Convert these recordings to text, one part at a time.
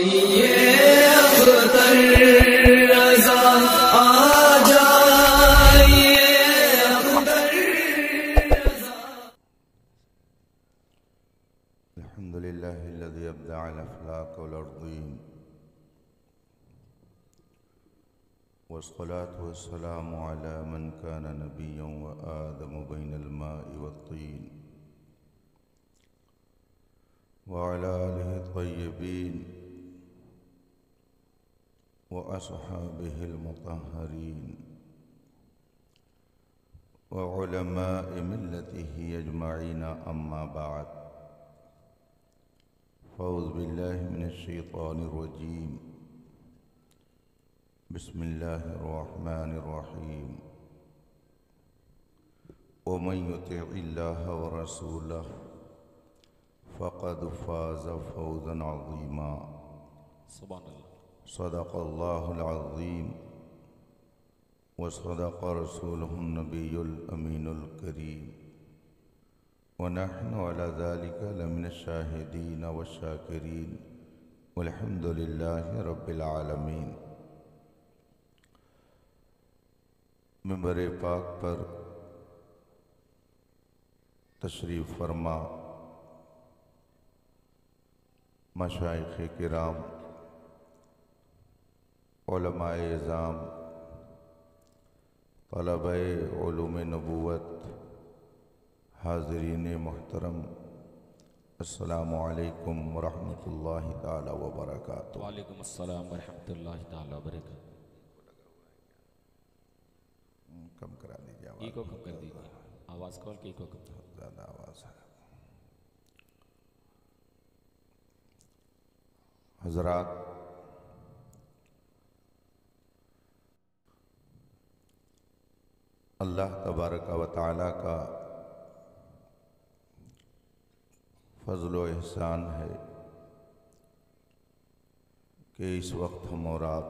अल्हम्दुलिल्लाहिल्लज़ी अब्दअल अफ़लाक वल अर्ज़ीन वस्सलातु वस्सलामु अला मन कान नबिय्यन व आदम बैनल माइ वत्तीन व अला आलिहि त्वय्यबीन व अस्हाबिहिल मुतहहरीन व उलमाए मिल्लतिहि अजमईन अम्मा बाद फ़ौज़ बिल्लाहि मिनश्शैतानिर्रजीम बिस्मिल्लाहिर्रहमानिर्रहीम वमन युतिइल्लाह व रसूलह फ़क़द फ़ाज़ फ़ौज़न अज़ीमा सदक़ल्लाहुल अज़ीम व सदक़ रसूलुहुन नबियुल अमीनुल करीम व नहनु अला ज़ालिका लमिनश शाहिदीन व शाकिरीन वल्हम्दुलिल्लाहि रब्बिल आलमीन। मिंबर पाक पर तशरीफ़ फरमा मशाइख़ किराम, उलमाए इज़ाम, तलबाए उलूम नबूवत, हाज़रीन मुहतरम, अस्सलामु अलैकुम व रहमतुल्लाहि ताला व बरकातुहू। वालेकुम अस्सलाम व रहमतुल्लाहि ताला व बरकातुहू। कम करा दीजिए आवाज़। इको कम कर दीजिए, आवाज़ खोल के इको कम कर। ज़्यादा आवाज़ है। हज़रात, अल्लाह तबारक व तआला का फ़ज़्ल व एहसान है कि इस वक्त हम और आप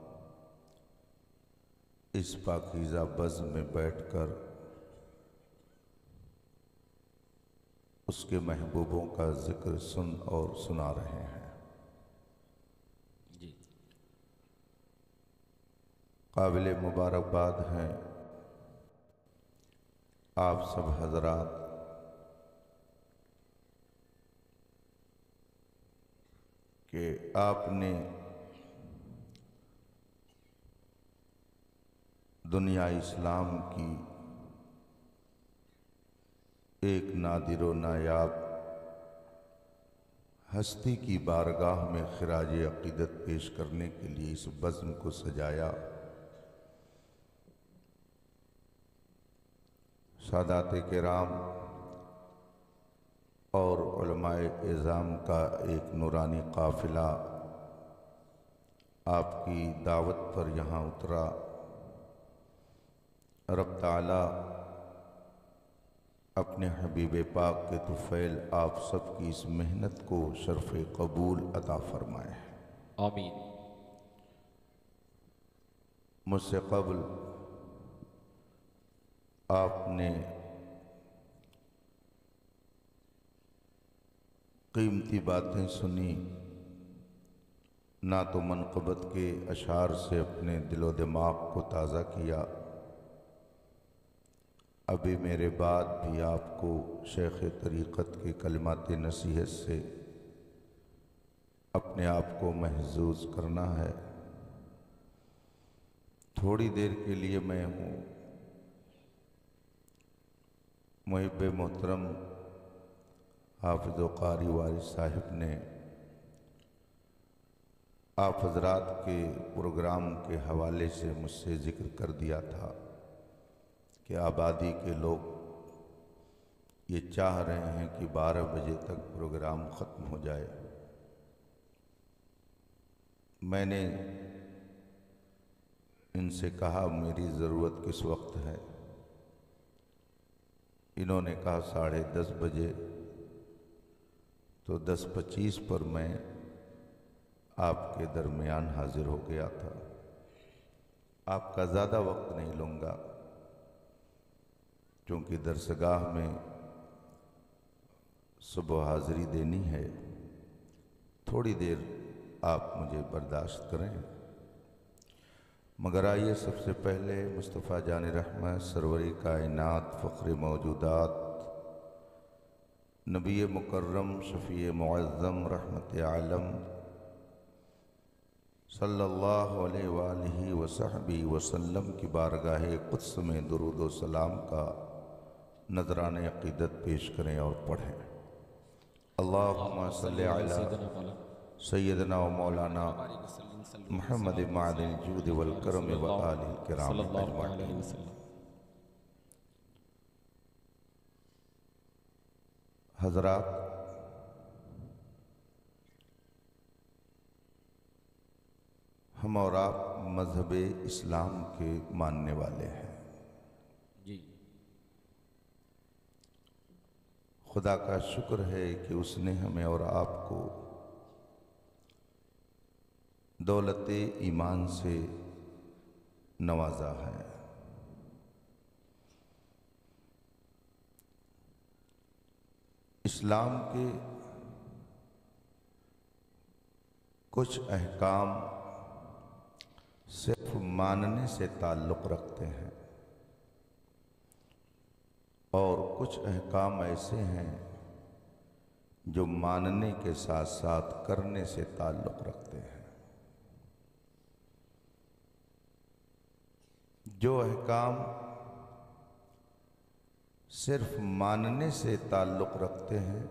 इस पाकीज़ा बज़्म में बैठकर उसके महबूबों का ज़िक्र सुन और सुना रहे हैं। जी, काबिल मुबारकबाद हैं आप सब हज़रात कि आपने दुनिया इस्लाम की एक नादिर व नायाब हस्ती की बारगाह में खिराज अक़ीदत पेश करने के लिए इस बज़्म को सजाया। सादात किराम और उलमाए इज़ाम का एक नूरानी काफ़िला आपकी दावत पर यहाँ उतरा। रब ताला अपने हबीब पाक के तुफ़ैल आप सब की इस मेहनत को शर्फ़ कबूल अता फ़रमाए। आमीन। मुझसे क़ब्ल आपने कीमती बातें सुनी, ना तो मनक़बत के अशार से अपने दिलो दिमाग को ताज़ा किया, अभी मेरे बाद भी आपको शेख़ तरीक़त के कलिमात नसीहत से अपने आप को महज़ूज़ करना है। थोड़ी देर के लिए मैं हूँ मुहिब मोहतरम हाफ़िज़ व क़ारी वारिस साहिब ने आप हज़रात के प्रोग्राम के हवाले से मुझसे ज़िक्र कर दिया था कि आबादी के लोग ये चाह रहे हैं कि 12 बजे तक प्रोग्राम ख़त्म हो जाए। मैंने इनसे कहा मेरी ज़रूरत किस वक्त है। इन्होंने कहा 10:30 बजे। तो 10:25 पर मैं आपके दरमियान हाजिर हो गया था। आपका ज़्यादा वक्त नहीं लूँगा क्योंकि दरसगाह में सुबह हाज़िरी देनी है। थोड़ी देर आप मुझे बर्दाश्त करें। मगर आइए सबसे पहले मुस्तफ़ा जान रहमत सरवरी कायनात फ़ख्र मौजूदात नबी मुकर्रम शफ़ी मुअज़्ज़म रहमत आलम सल्लल्लाहु अलैहि वसहबी वसल्लम की बारगाह क़ुद्स में दुरूद व सलाम का नज़राने अक़ीदत पेश करें और पढ़ें। अल्लाहुम्मा सल्लि अला सय्यदना व मौलाना मुहम्मद मादिल जूद वल करम व आलिल किराम अजमईन। हज़रात, हम और आप मज़हब इस्लाम के मानने वाले हैं। जी। खुदा का शुक्र है कि उसने हमें और आपको दौलत ईमान से नवाजा है। इस्लाम के कुछ अहकाम सिर्फ मानने से ताल्लुक़ रखते हैं और कुछ अहकाम ऐसे हैं जो मानने के साथ साथ करने से ताल्लुक़ रखते हैं। जो अहकाम सिर्फ मानने से ताल्लुक़ रखते हैं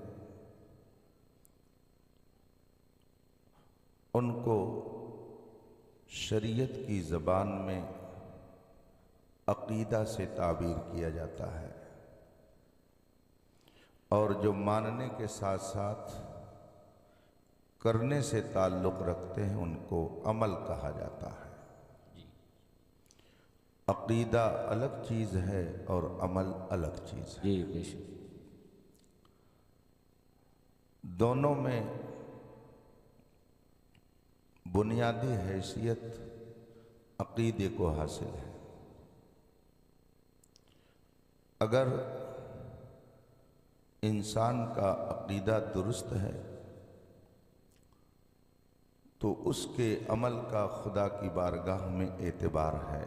उनको शरीयत की ज़बान में अक़ीदा से ताबीर किया जाता है और जो मानने के साथ साथ करने से ताल्लुक़ रखते हैं उनको अमल कहा जाता है। अक़ीदा अलग चीज़ है और अमल अलग चीज़ है। जी बेशक। दोनों में बुनियादी हैसियत अक़ीदे को हासिल है। अगर इंसान का अक़ीदा दुरुस्त है तो उसके अमल का खुदा की बारगाह में एतबार है,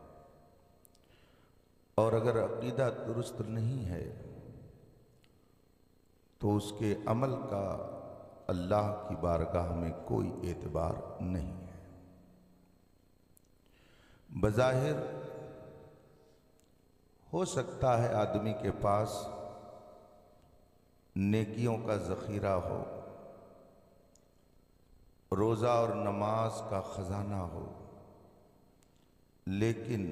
और अगर अक़ीदा दुरुस्त नहीं है तो उसके अमल का अल्लाह की बारगाह में कोई एतबार नहीं है। बज़ाहिर हो सकता है आदमी के पास नेकियों का ज़ख़ीरा हो, रोज़ा और नमाज का ख़जाना हो, लेकिन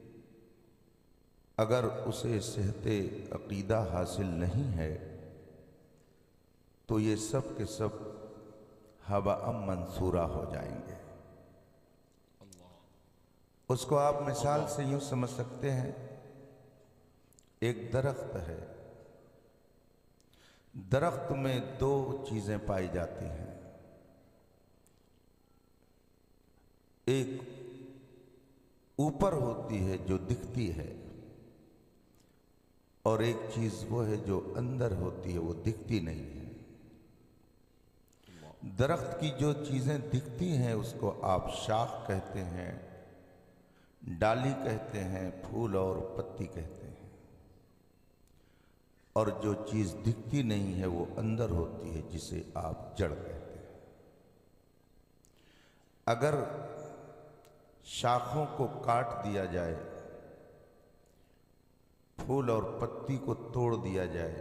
अगर उसे सेहते अक़ीदा हासिल नहीं है तो ये सब के सब हवाअम मंसूरा हो जाएंगे। उसको आप मिसाल से यूँ समझ सकते हैं, एक दरख्त है, दरख्त में दो चीज़ें पाई जाती हैं, एक ऊपर होती है जो दिखती है और एक चीज़ वो है जो अंदर होती है, वो दिखती नहीं है। दरख्त की जो चीज़ें दिखती हैं उसको आप शाख कहते हैं, डाली कहते हैं, फूल और पत्ती कहते हैं, और जो चीज़ दिखती नहीं है वो अंदर होती है जिसे आप जड़ कहते हैं। अगर शाखों को काट दिया जाए, फूल और पत्ती को तोड़ दिया जाए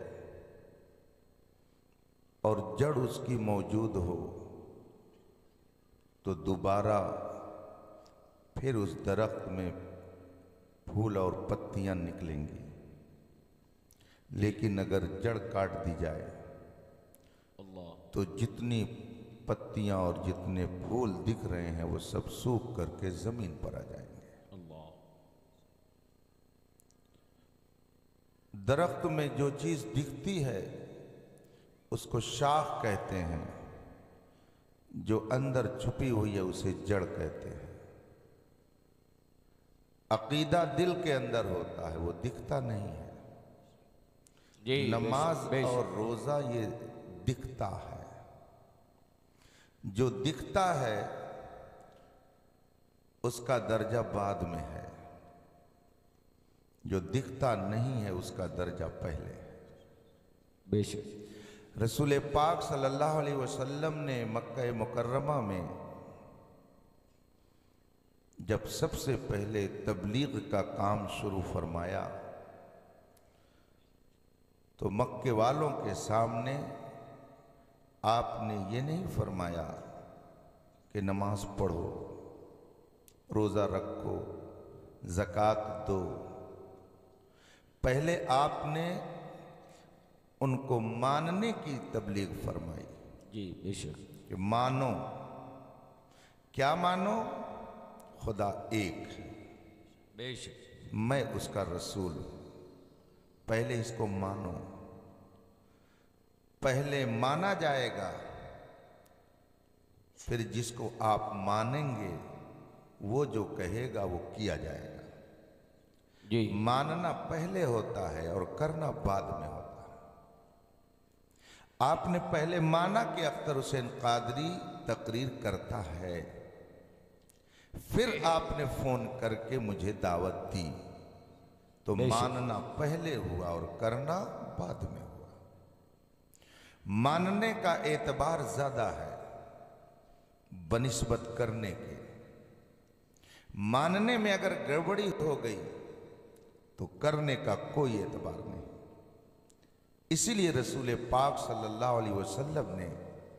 और जड़ उसकी मौजूद हो तो दोबारा फिर उस दरख्त में फूल और पत्तियां निकलेंगी। लेकिन अगर जड़ काट दी जाए तो जितनी पत्तियां और जितने फूल दिख रहे हैं वो सब सूख करके जमीन पर आ जाएंगे। दरख्त में जो चीज दिखती है उसको शाख कहते हैं, जो अंदर छुपी हुई है उसे जड़ कहते हैं। अकीदा दिल के अंदर होता है, वो दिखता नहीं है। नमाज और रोजा ये दिखता है। जो दिखता है उसका दर्जा बाद में है, जो दिखता नहीं है उसका दर्जा पहले है। बेशक रसूल पाक सल्लल्लाहु अलैहि वसल्लम ने मक्का मुकर्रमा में जब सबसे पहले तबलीग का काम शुरू फरमाया तो मक्के वालों के सामने आपने ये नहीं फरमाया कि नमाज पढ़ो, रोज़ा रखो, ज़कात दो। पहले आपने उनको मानने की तबलीग फरमाई। जी बेशक। कि मानो, क्या मानो? खुदा एक है, बेशक मैं उसका रसूल हूं। पहले इसको मानो, पहले माना जाएगा, फिर जिसको आप मानेंगे वो जो कहेगा वो किया जाएगा। जी मानना पहले होता है और करना बाद में होता है। आपने पहले माना कि अख्तर हुसैन कादरी तकरीर करता है, फिर आपने फोन करके मुझे दावत दी, तो मानना पहले हुआ और करना बाद में हुआ। मानने का एतबार ज्यादा है बनिस्बत करने के। मानने में अगर गड़बड़ी हो गई तो करने का कोई एतबार नहीं। इसीलिए रसूल पाक सल्लल्लाहु अलैहि वसल्लम ने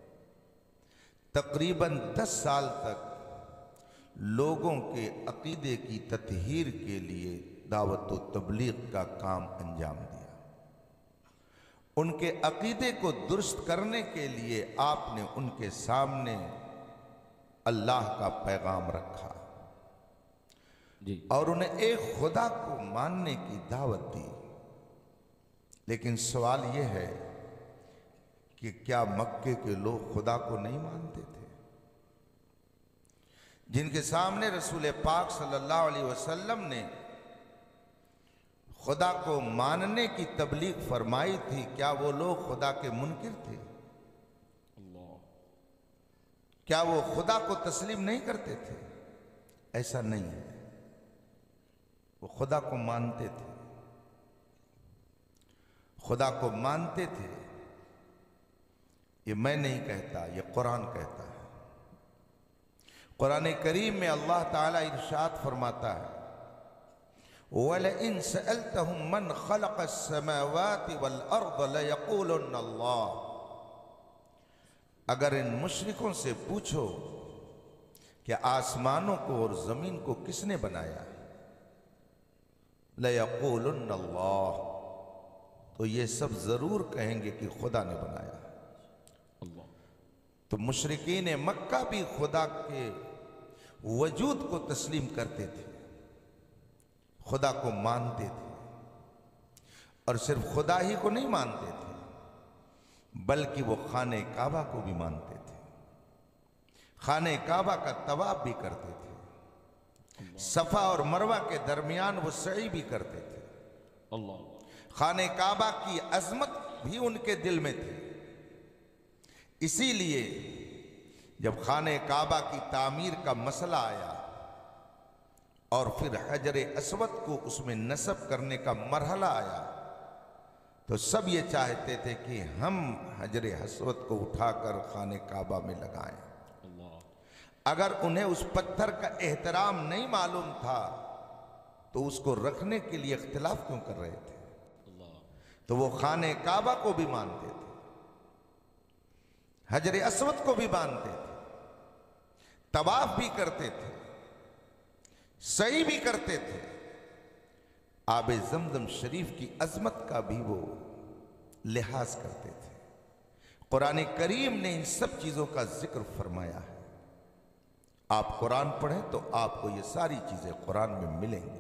तकरीबन 10 साल तक लोगों के अकीदे की तत्हीर के लिए दावत व तबलीग का काम अंजाम दिया। उनके अकीदे को दुरुस्त करने के लिए आपने उनके सामने अल्लाह का पैगाम रखा जी और उन्हें एक खुदा को मानने की दावत दी। लेकिन सवाल यह है कि क्या मक्के के लोग खुदा को नहीं मानते थे? जिनके सामने रसूल पाक सल्लल्लाहु अलैहि वसल्लम ने खुदा को मानने की तबलीग फरमाई थी, क्या वो लोग खुदा के मुनकिर थे? अल्लाह। क्या वो खुदा को तस्लीम नहीं करते थे? ऐसा नहीं है, वो खुदा को मानते थे, खुदा को मानते थे। ये मैं नहीं कहता, ये कुरान कहता है। कुरान करीम में अल्लाह ताला इरशाद फरमाता है, वलइन सअल्तहुम मन खलक़स समावाति वल अर्द लयक़ूलुन्न अल्लाह। अगर इन मुशरिकों से पूछो कि आसमानों को और जमीन को किसने बनाया, लयक़ूलुन्न अल्लाह, तो ये सब जरूर कहेंगे कि खुदा ने बनाया। अल्लाह। तो मुशरिकीन मक्का भी खुदा के वजूद को तस्लीम करते थे, खुदा को मानते थे, और सिर्फ खुदा ही को नहीं मानते थे बल्कि वो खाने काबा को भी मानते थे। खाने काबा का तवाफ भी करते थे, सफा और मरवा के दरमियान वो सई भी करते थे। अल्लाह। खाने काबा की अजमत भी उनके दिल में थी। इसीलिए जब खाने काबा की तामीर का मसला आया और फिर हजर अस्वद को उसमें नस्ब करने का मरहला आया, तो सब ये चाहते थे कि हम हजर अस्वद को उठाकर खाने काबा में लगाएं। अल्लाह। अगर उन्हें उस पत्थर का एहतराम नहीं मालूम था तो उसको रखने के लिए इख्तिलाफ क्यों कर रहे थे? तो वो खाने काबा को भी मानते थे, हजर अस्वद को भी मानते थे, तवाफ भी करते थे, सही भी करते थे, आबे जमजम शरीफ की अजमत का भी वो लिहाज करते थे। कुरान करीम ने इन सब चीजों का जिक्र फरमाया है। आप कुरान पढ़ें तो आपको ये सारी चीजें कुरान में मिलेंगी।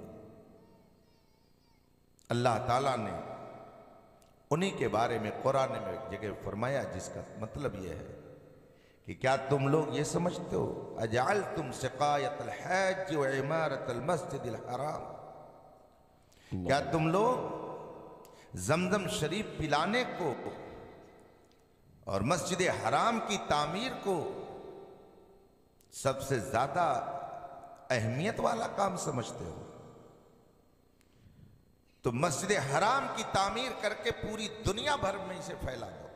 अल्लाह ताला ने उन्हीं के बारे में कुरान में एक जगह फरमाया जिसका मतलब यह है कि क्या तुम लोग ये समझते हो, अजाल तुम सिकायतल हज व इमारतल मस्जिदिल हराम, क्या तुम लोग जमजम शरीफ पिलाने को और मस्जिद हराम की तामीर को सबसे ज्यादा अहमियत वाला काम समझते हो, तो मस्जिद हराम की तामीर करके पूरी दुनिया भर में इसे फैला दो।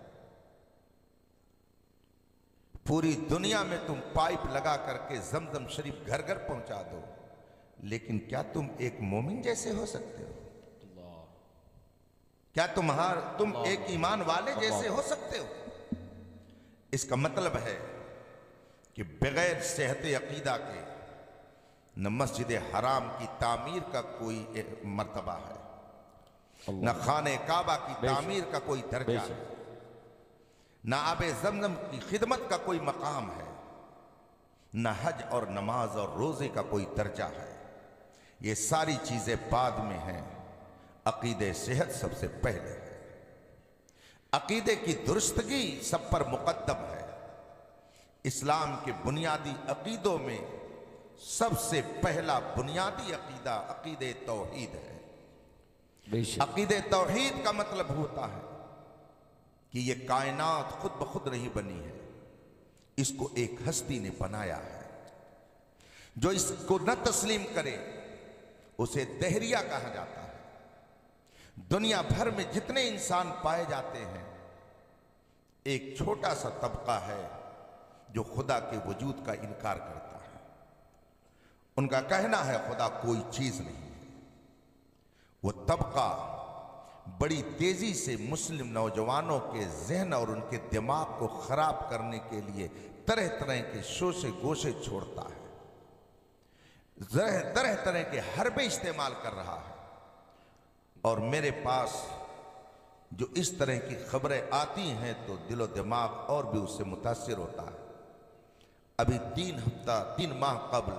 पूरी दुनिया में तुम पाइप लगा करके जमजम शरीफ घर घर पहुंचा दो, लेकिन क्या तुम एक मोमिन जैसे हो सकते हो? क्या तुम एक ईमान वाले जैसे हो सकते हो? इसका मतलब है कि बगैर सेहत अकीदा के न मस्जिद हराम की तामीर का कोई मर्तबा है, न खाने काबा की तामीर का कोई दर्जा है, न आबे जमजम की खिदमत का कोई मकाम है, न हज और नमाज और रोजे का कोई दर्जा है। ये सारी चीजें बाद में हैं, अकीदे सेहत सबसे पहले है। अकीदे की दुरुस्तगी सब पर मुकद्दम है। इस्लाम के बुनियादी अकीदों में सबसे पहला बुनियादी अकीदा अकीदे तौहीद है। अकीदे तौहीद का मतलब होता है कि ये कायनात खुद ब खुद नहीं बनी है, इसको एक हस्ती ने बनाया है। जो इसको न तस्लीम करे उसे दहरिया कहा जाता है। दुनिया भर में जितने इंसान पाए जाते हैं, एक छोटा सा तबका है जो खुदा के वजूद का इनकार करता है। उनका कहना है खुदा कोई चीज नहीं है। वो तबका बड़ी तेजी से मुस्लिम नौजवानों के जहन और उनके दिमाग को खराब करने के लिए तरह तरह के शोशे गोशे छोड़ता है, तरह तरह के हरबे इस्तेमाल कर रहा है। और मेरे पास जो इस तरह की खबरें आती हैं तो दिलो दिमाग और भी उससे मुतासिर होता है। अभी 3 माह कबल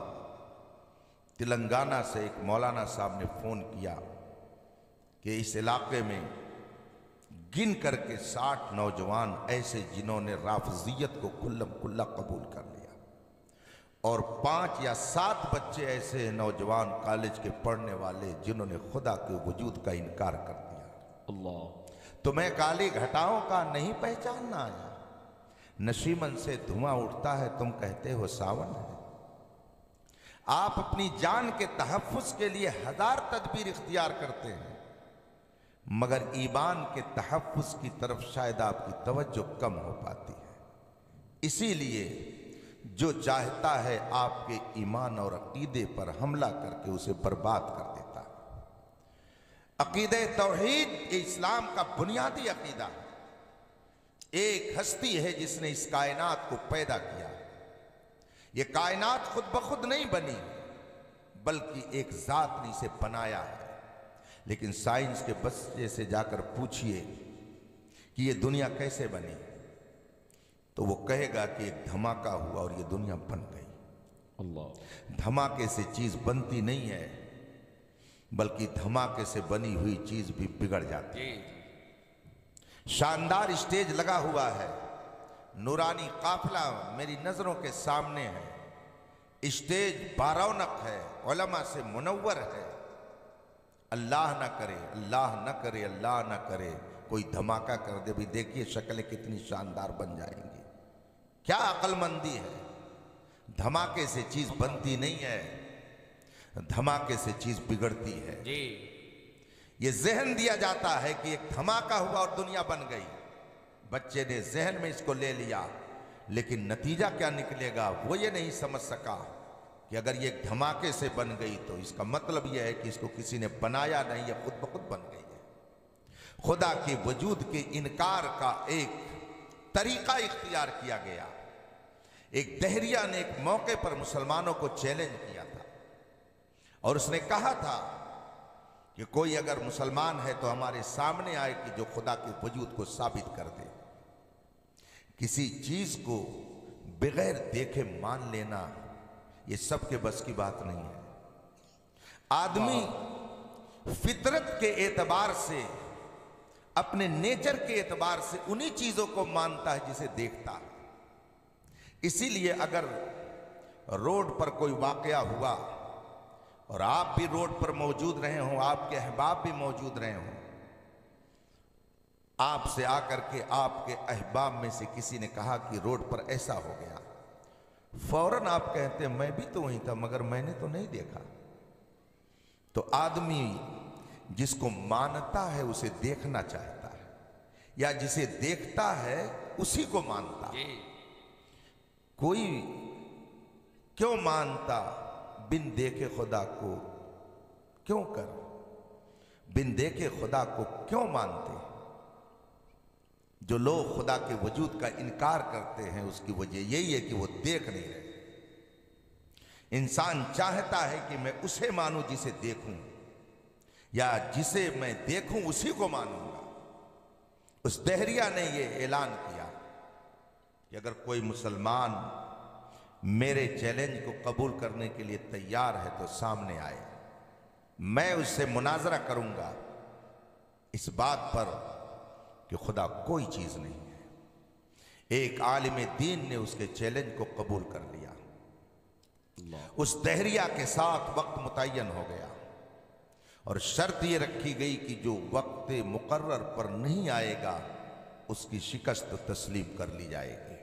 तेलंगाना से एक मौलाना साहब ने फोन किया कि इस इलाके में गिन करके 60 नौजवान ऐसे जिन्होंने राफजियत को खुल्लम खुल्ला कबूल कर लिया, और 5 या 7 बच्चे ऐसे नौजवान कॉलेज के पढ़ने वाले जिन्होंने खुदा के वजूद का इनकार कर दिया। अल्लाह। तो मैं काली घटाओं का नहीं पहचानना आया। नशीमन से धुआं उठता है, तुम कहते हो सावन है। आप अपनी जान के तहफ्फुज के लिए 1000 तदबीर इख्तियार करते हैं, मगर ईमान के तहफ्फुज की तरफ शायद आपकी तवज्जो कम हो पाती है। इसीलिए जो चाहता है आपके ईमान और अकीदे पर हमला करके उसे बर्बाद कर देता है। अकीदे तौहीद इस्लाम का बुनियादी अकीदा है। एक हस्ती है जिसने इस कायनात को पैदा किया। ये कायनात खुद ब खुद नहीं बनी, बल्कि एक जात ने इसे बनाया है। लेकिन साइंस के बच्चे से जाकर पूछिए कि ये दुनिया कैसे बनी, तो वो कहेगा कि एक धमाका हुआ और ये दुनिया बन गई। अल्लाह। धमाके से चीज बनती नहीं है, बल्कि धमाके से बनी हुई चीज भी बिगड़ जाती है। शानदार स्टेज लगा हुआ है, नूरानी काफिला मेरी नजरों के सामने है। स्टेज बारौनक है, उलमा से मुनव्वर है। अल्लाह ना करे, अल्लाह ना करे, अल्लाह ना करे कोई धमाका कर दे, भी देखिए शक्लें कितनी शानदार बन जाएंगी। क्या अक्लमंदी है। धमाके से चीज बनती नहीं है, धमाके से चीज बिगड़ती है जी। ये जहन दिया जाता है कि एक धमाका हुआ और दुनिया बन गई। बच्चे ने जहन में इसको ले लिया, लेकिन नतीजा क्या निकलेगा वो ये नहीं समझ सका कि अगर ये एक धमाके से बन गई तो इसका मतलब यह है कि इसको किसी ने बनाया नहीं, यह खुद ब खुद बन गई है। खुदा के वजूद के इनकार का एक तरीका इख्तियार किया गया। एक दहरिया ने एक मौके पर मुसलमानों को चैलेंज किया था और उसने कहा था कि कोई अगर मुसलमान है तो हमारे सामने आए कि जो खुदा के वजूद को साबित कर दे। किसी चीज को बगैर देखे मान लेना ये सबके बस की बात नहीं है। आदमी फितरत के एतबार से, अपने नेचर के एतबार से उन्हीं चीजों को मानता है जिसे देखता है। इसीलिए अगर रोड पर कोई वाकया हुआ और आप भी रोड पर मौजूद रहे हों, आपके अहबाब भी मौजूद रहे हों, आपसे आकर के आपके अहबाब में से किसी ने कहा कि रोड पर ऐसा हो गया, फौरन आप कहते हैं मैं भी तो वहीं था मगर मैंने तो नहीं देखा। तो आदमी जिसको मानता है उसे देखना चाहता है, या जिसे देखता है उसी को मानता है। कोई क्यों मानता बिन देखे खुदा को, क्यों कर बिन देखे खुदा को क्यों मानते? जो लोग खुदा के वजूद का इनकार करते हैं उसकी वजह यही है कि वो देख नहीं रहे। इंसान चाहता है कि मैं उसे मानूं जिसे देखूं, या जिसे मैं देखूं उसी को मानूंगा। उस दहरिया ने यह ऐलान किया कि अगर कोई मुसलमान मेरे चैलेंज को कबूल करने के लिए तैयार है तो सामने आए, मैं उससे मुनाजरा करूंगा इस बात पर कि खुदा कोई चीज नहीं है। एक आलिम दीन ने उसके चैलेंज को कबूल कर लिया। उस दहरिया के साथ वक्त मुतय्यन हो गया और शर्त यह रखी गई कि जो वक्त मुकर्रर पर नहीं आएगा उसकी शिकस्त तस्लीम कर ली जाएगी।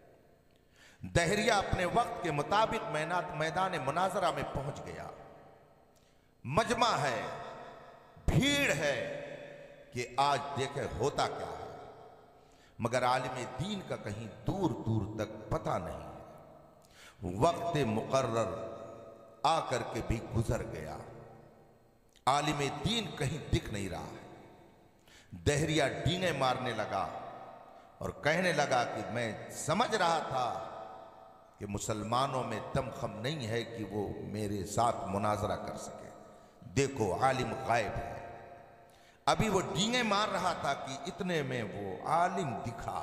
दहरिया अपने वक्त के मुताबिक मैदान मुनाजरा में पहुंच गया। मजमा है, भीड़ है कि आज देखे होता क्या है, मगर आलिम दीन का कहीं दूर दूर तक पता नहीं है। वक्त मुकर्रर आकर के भी गुजर गया, आलिम दीन कहीं दिख नहीं रहा है। दहरिया डींगे मारने लगा और कहने लगा कि मैं समझ रहा था कि मुसलमानों में दमखम नहीं है कि वो मेरे साथ मुनाजरा कर सके। देखो आलिम गायब है। अभी वो डींगे मार रहा था कि इतने में वो आलिम दिखा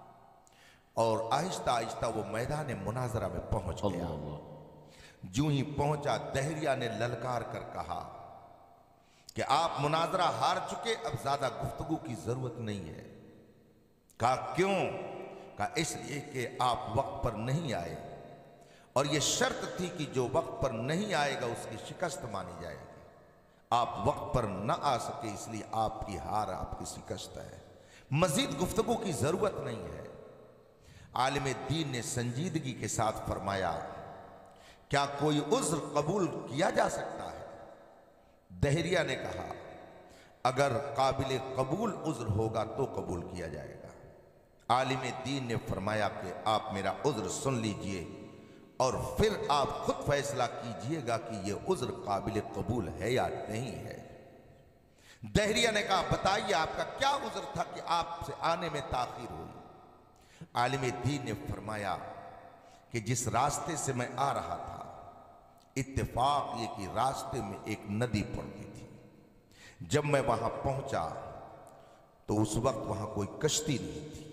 और आहिस्ता आहिस्ता वो मैदान मुनाजरा में पहुंच गया। जूं ही पहुंचा दहरिया ने ललकार कर कहा कि आप मुनाजरा हार चुके, अब ज्यादा गुफ्तगू की जरूरत नहीं है। कहा क्यों? कहा इसलिए कि आप वक्त पर नहीं आए और यह शर्त थी कि जो वक्त पर नहीं आएगा उसकी शिकस्त मानी जाएगी। आप वक्त पर न आ सके इसलिए आपकी हार, आपकी शिकस्त है। मजीद गुफ्तगू की जरूरत नहीं है। आलिम दीन ने संजीदगी के साथ फरमाया, क्या कोई उज्र कबूल किया जा सकता है? दहरिया ने कहा, अगर काबिल कबूल उज्र होगा तो कबूल किया जाएगा। आलिम दीन ने फरमाया कि आप मेरा उज्र सुन लीजिए और फिर आप खुद फैसला कीजिएगा कि यह उज्र काबिल कबूल है या नहीं है। दहरिया ने कहा, बताइए आपका क्या उज्र था कि आपसे आने में ताखीर हुई? आलिम दीन ने फरमाया कि जिस रास्ते से मैं आ रहा था, इत्तेफाक ये कि रास्ते में एक नदी पड़ती थी। जब मैं वहां पहुंचा तो उस वक्त वहां कोई कश्ती नहीं थी,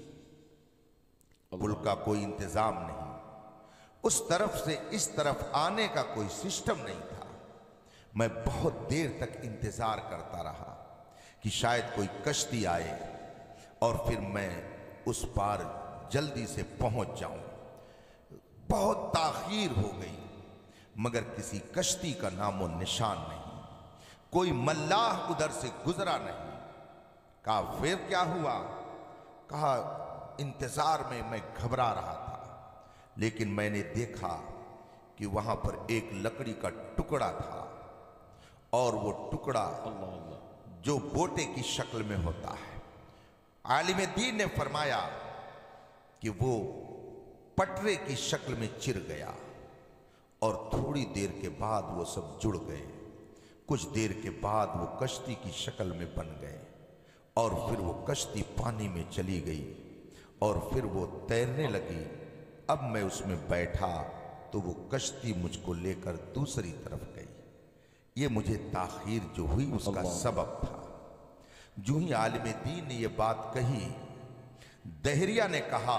पुल का कोई इंतजाम नहीं, उस तरफ से इस तरफ आने का कोई सिस्टम नहीं था। मैं बहुत देर तक इंतजार करता रहा कि शायद कोई कश्ती आए और फिर मैं उस पार जल्दी से पहुंच जाऊं। बहुत ताखीर हो गई मगर किसी कश्ती का नामो निशान नहीं, कोई मल्लाह उधर से गुजरा नहीं। कहा फिर क्या हुआ? कहा इंतजार में मैं घबरा रहा था, लेकिन मैंने देखा कि वहां पर एक लकड़ी का टुकड़ा था और वो टुकड़ा जो बोटे की शक्ल में होता है। आलिम दीन ने फरमाया कि वो पटरे की शक्ल में चिर गया और थोड़ी देर के बाद वो सब जुड़ गए। कुछ देर के बाद वो कश्ती की शक्ल में बन गए और फिर वो कश्ती पानी में चली गई और फिर वो तैरने लगी। अब मैं उसमें बैठा तो वो कश्ती मुझको लेकर दूसरी तरफ गई। ये मुझे ताखीर जो हुई उसका सबब था। जो ही आलिम दीन ने ये बात कही, दहरिया ने कहा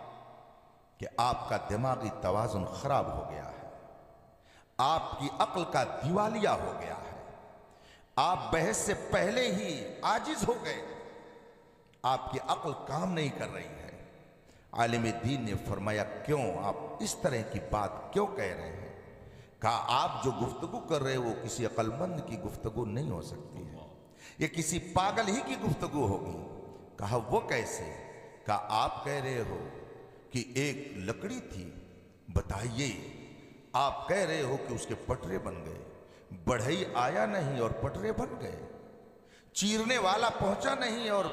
कि आपका दिमागी तवाजुन खराब हो गया है, आपकी अक्ल का दिवालिया हो गया है, आप बहस से पहले ही आजिज हो गए, आपकी अक्ल काम नहीं कर रही है। आलिम दीन ने फरमाया, क्यों आप इस तरह की बात क्यों कह रहे हैं? कहा आप जो गुफ्तगू कर रहे हो वो किसी अक्लमंद की गुफ्तगू नहीं हो सकती है, ये किसी पागल ही की गुफ्तगू होगी। कहा वो कैसे? कहा आप कह रहे हो कि एक लकड़ी थी बताइए, आप कह रहे हो कि उसके पटरे बन गए, बढ़ई आया नहीं और पटरे बन गए, चीरने वाला पहुंचा नहीं और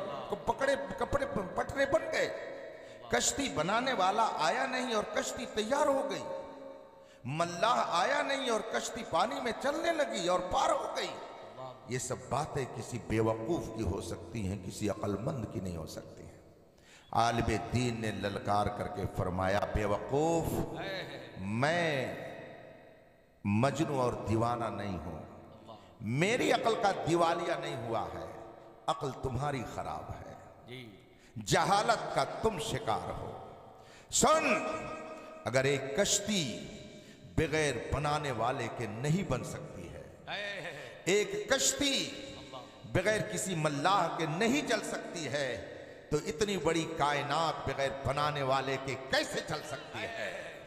पटरे बन गए, कश्ती बनाने वाला आया नहीं और कश्ती तैयार हो गई, मल्लाह आया नहीं और कश्ती पानी में चलने लगी और पार हो गई। ये सब बातें किसी बेवकूफ की हो सकती हैं, किसी अक्लमंद की नहीं हो सकती हैं। आलिम दीन ने ललकार करके फरमाया, बेवकूफ, मैं मजनू और दीवाना नहीं हूं, मेरी अकल का दिवालिया नहीं हुआ है, अकल तुम्हारी खराब है, जहालत का तुम शिकार हो। सुन, अगर एक कश्ती बगैर बनाने वाले के नहीं बन सकती है, एक कश्ती बगैर किसी मल्लाह के नहीं चल सकती है, तो इतनी बड़ी कायनात बगैर बनाने वाले के कैसे चल सकती है?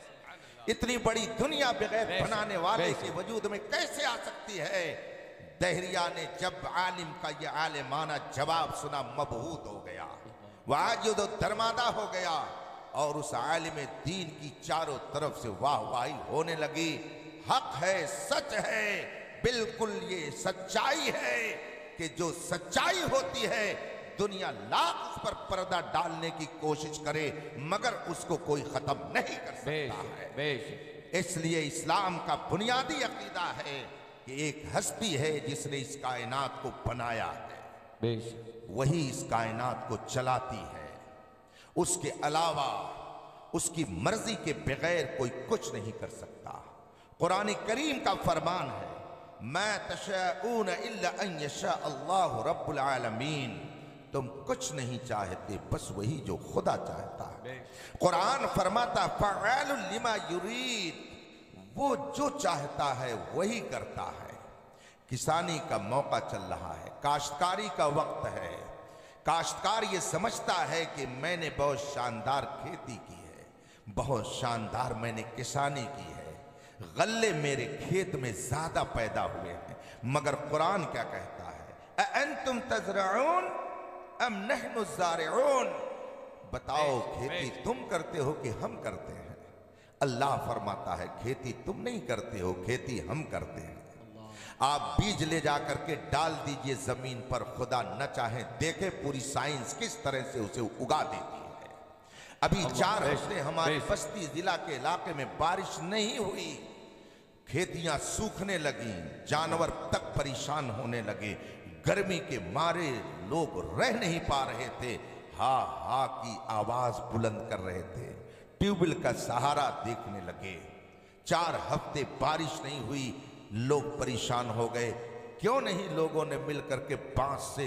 इतनी बड़ी दुनिया बगैर बनाने वाले के वजूद में कैसे आ सकती है? दहरिया ने जब आलिम का यह आलिमाना जवाब सुना, मबहूत हो गया, वाजिद दरमादा हो गया और उस आलिम दीन की चारों तरफ से वाहवाही होने लगी। हक है, सच है, बिल्कुल ये सच्चाई है कि जो सच्चाई होती है दुनिया लाख उस पर पर्दा डालने की कोशिश करे मगर उसको कोई खत्म नहीं कर सकता है। इसलिए इस्लाम का बुनियादी अकीदा है कि एक हस्ती है जिसने इस कायनात को बनाया है, वही इस कायनात को चलाती है, उसके अलावा उसकी मर्जी के बगैर कोई कुछ नहीं कर सकता। कुरान करीम का फरमान है, मा तशाऊन इल्ला अन यशा अल्लाहु रब्बुल आलमीन, तुम कुछ नहीं चाहते बस वही जो खुदा चाहता है। कुरान फरमाता फ़अालुन लिमा युरीद, वो जो चाहता है वही करता है। किसानी का मौका चल रहा है, काश्तकारी का वक्त है, काश्तकार ये समझता है कि मैंने बहुत शानदार खेती की है, बहुत शानदार मैंने किसानी की है, गल्ले मेरे खेत में ज्यादा पैदा हुए हैं, मगर कुरान क्या कहता है, अअंतुम तज़रऊन अम नहनु ज़ारिऊन, बताओ खेती तुम करते हो कि हम करते हैं? अल्लाह फरमाता है खेती तुम नहीं करते हो, खेती हम करते हैं। आप बीज ले जाकर के डाल दीजिए जमीन पर, खुदा न चाहे देखे पूरी साइंस किस तरह से उसे उगा देती है। अभी 4 हफ्ते हमारे बस्ती जिला के इलाके में बारिश नहीं हुई, खेतियां सूखने लगी, जानवर तक परेशान होने लगे, गर्मी के मारे लोग रह नहीं पा रहे थे, हा हा की आवाज बुलंद कर रहे थे, ट्यूबवेल का सहारा देखने लगे। 4 हफ्ते बारिश नहीं हुई, लोग परेशान हो गए। क्यों नहीं लोगों ने मिलकर के बांस से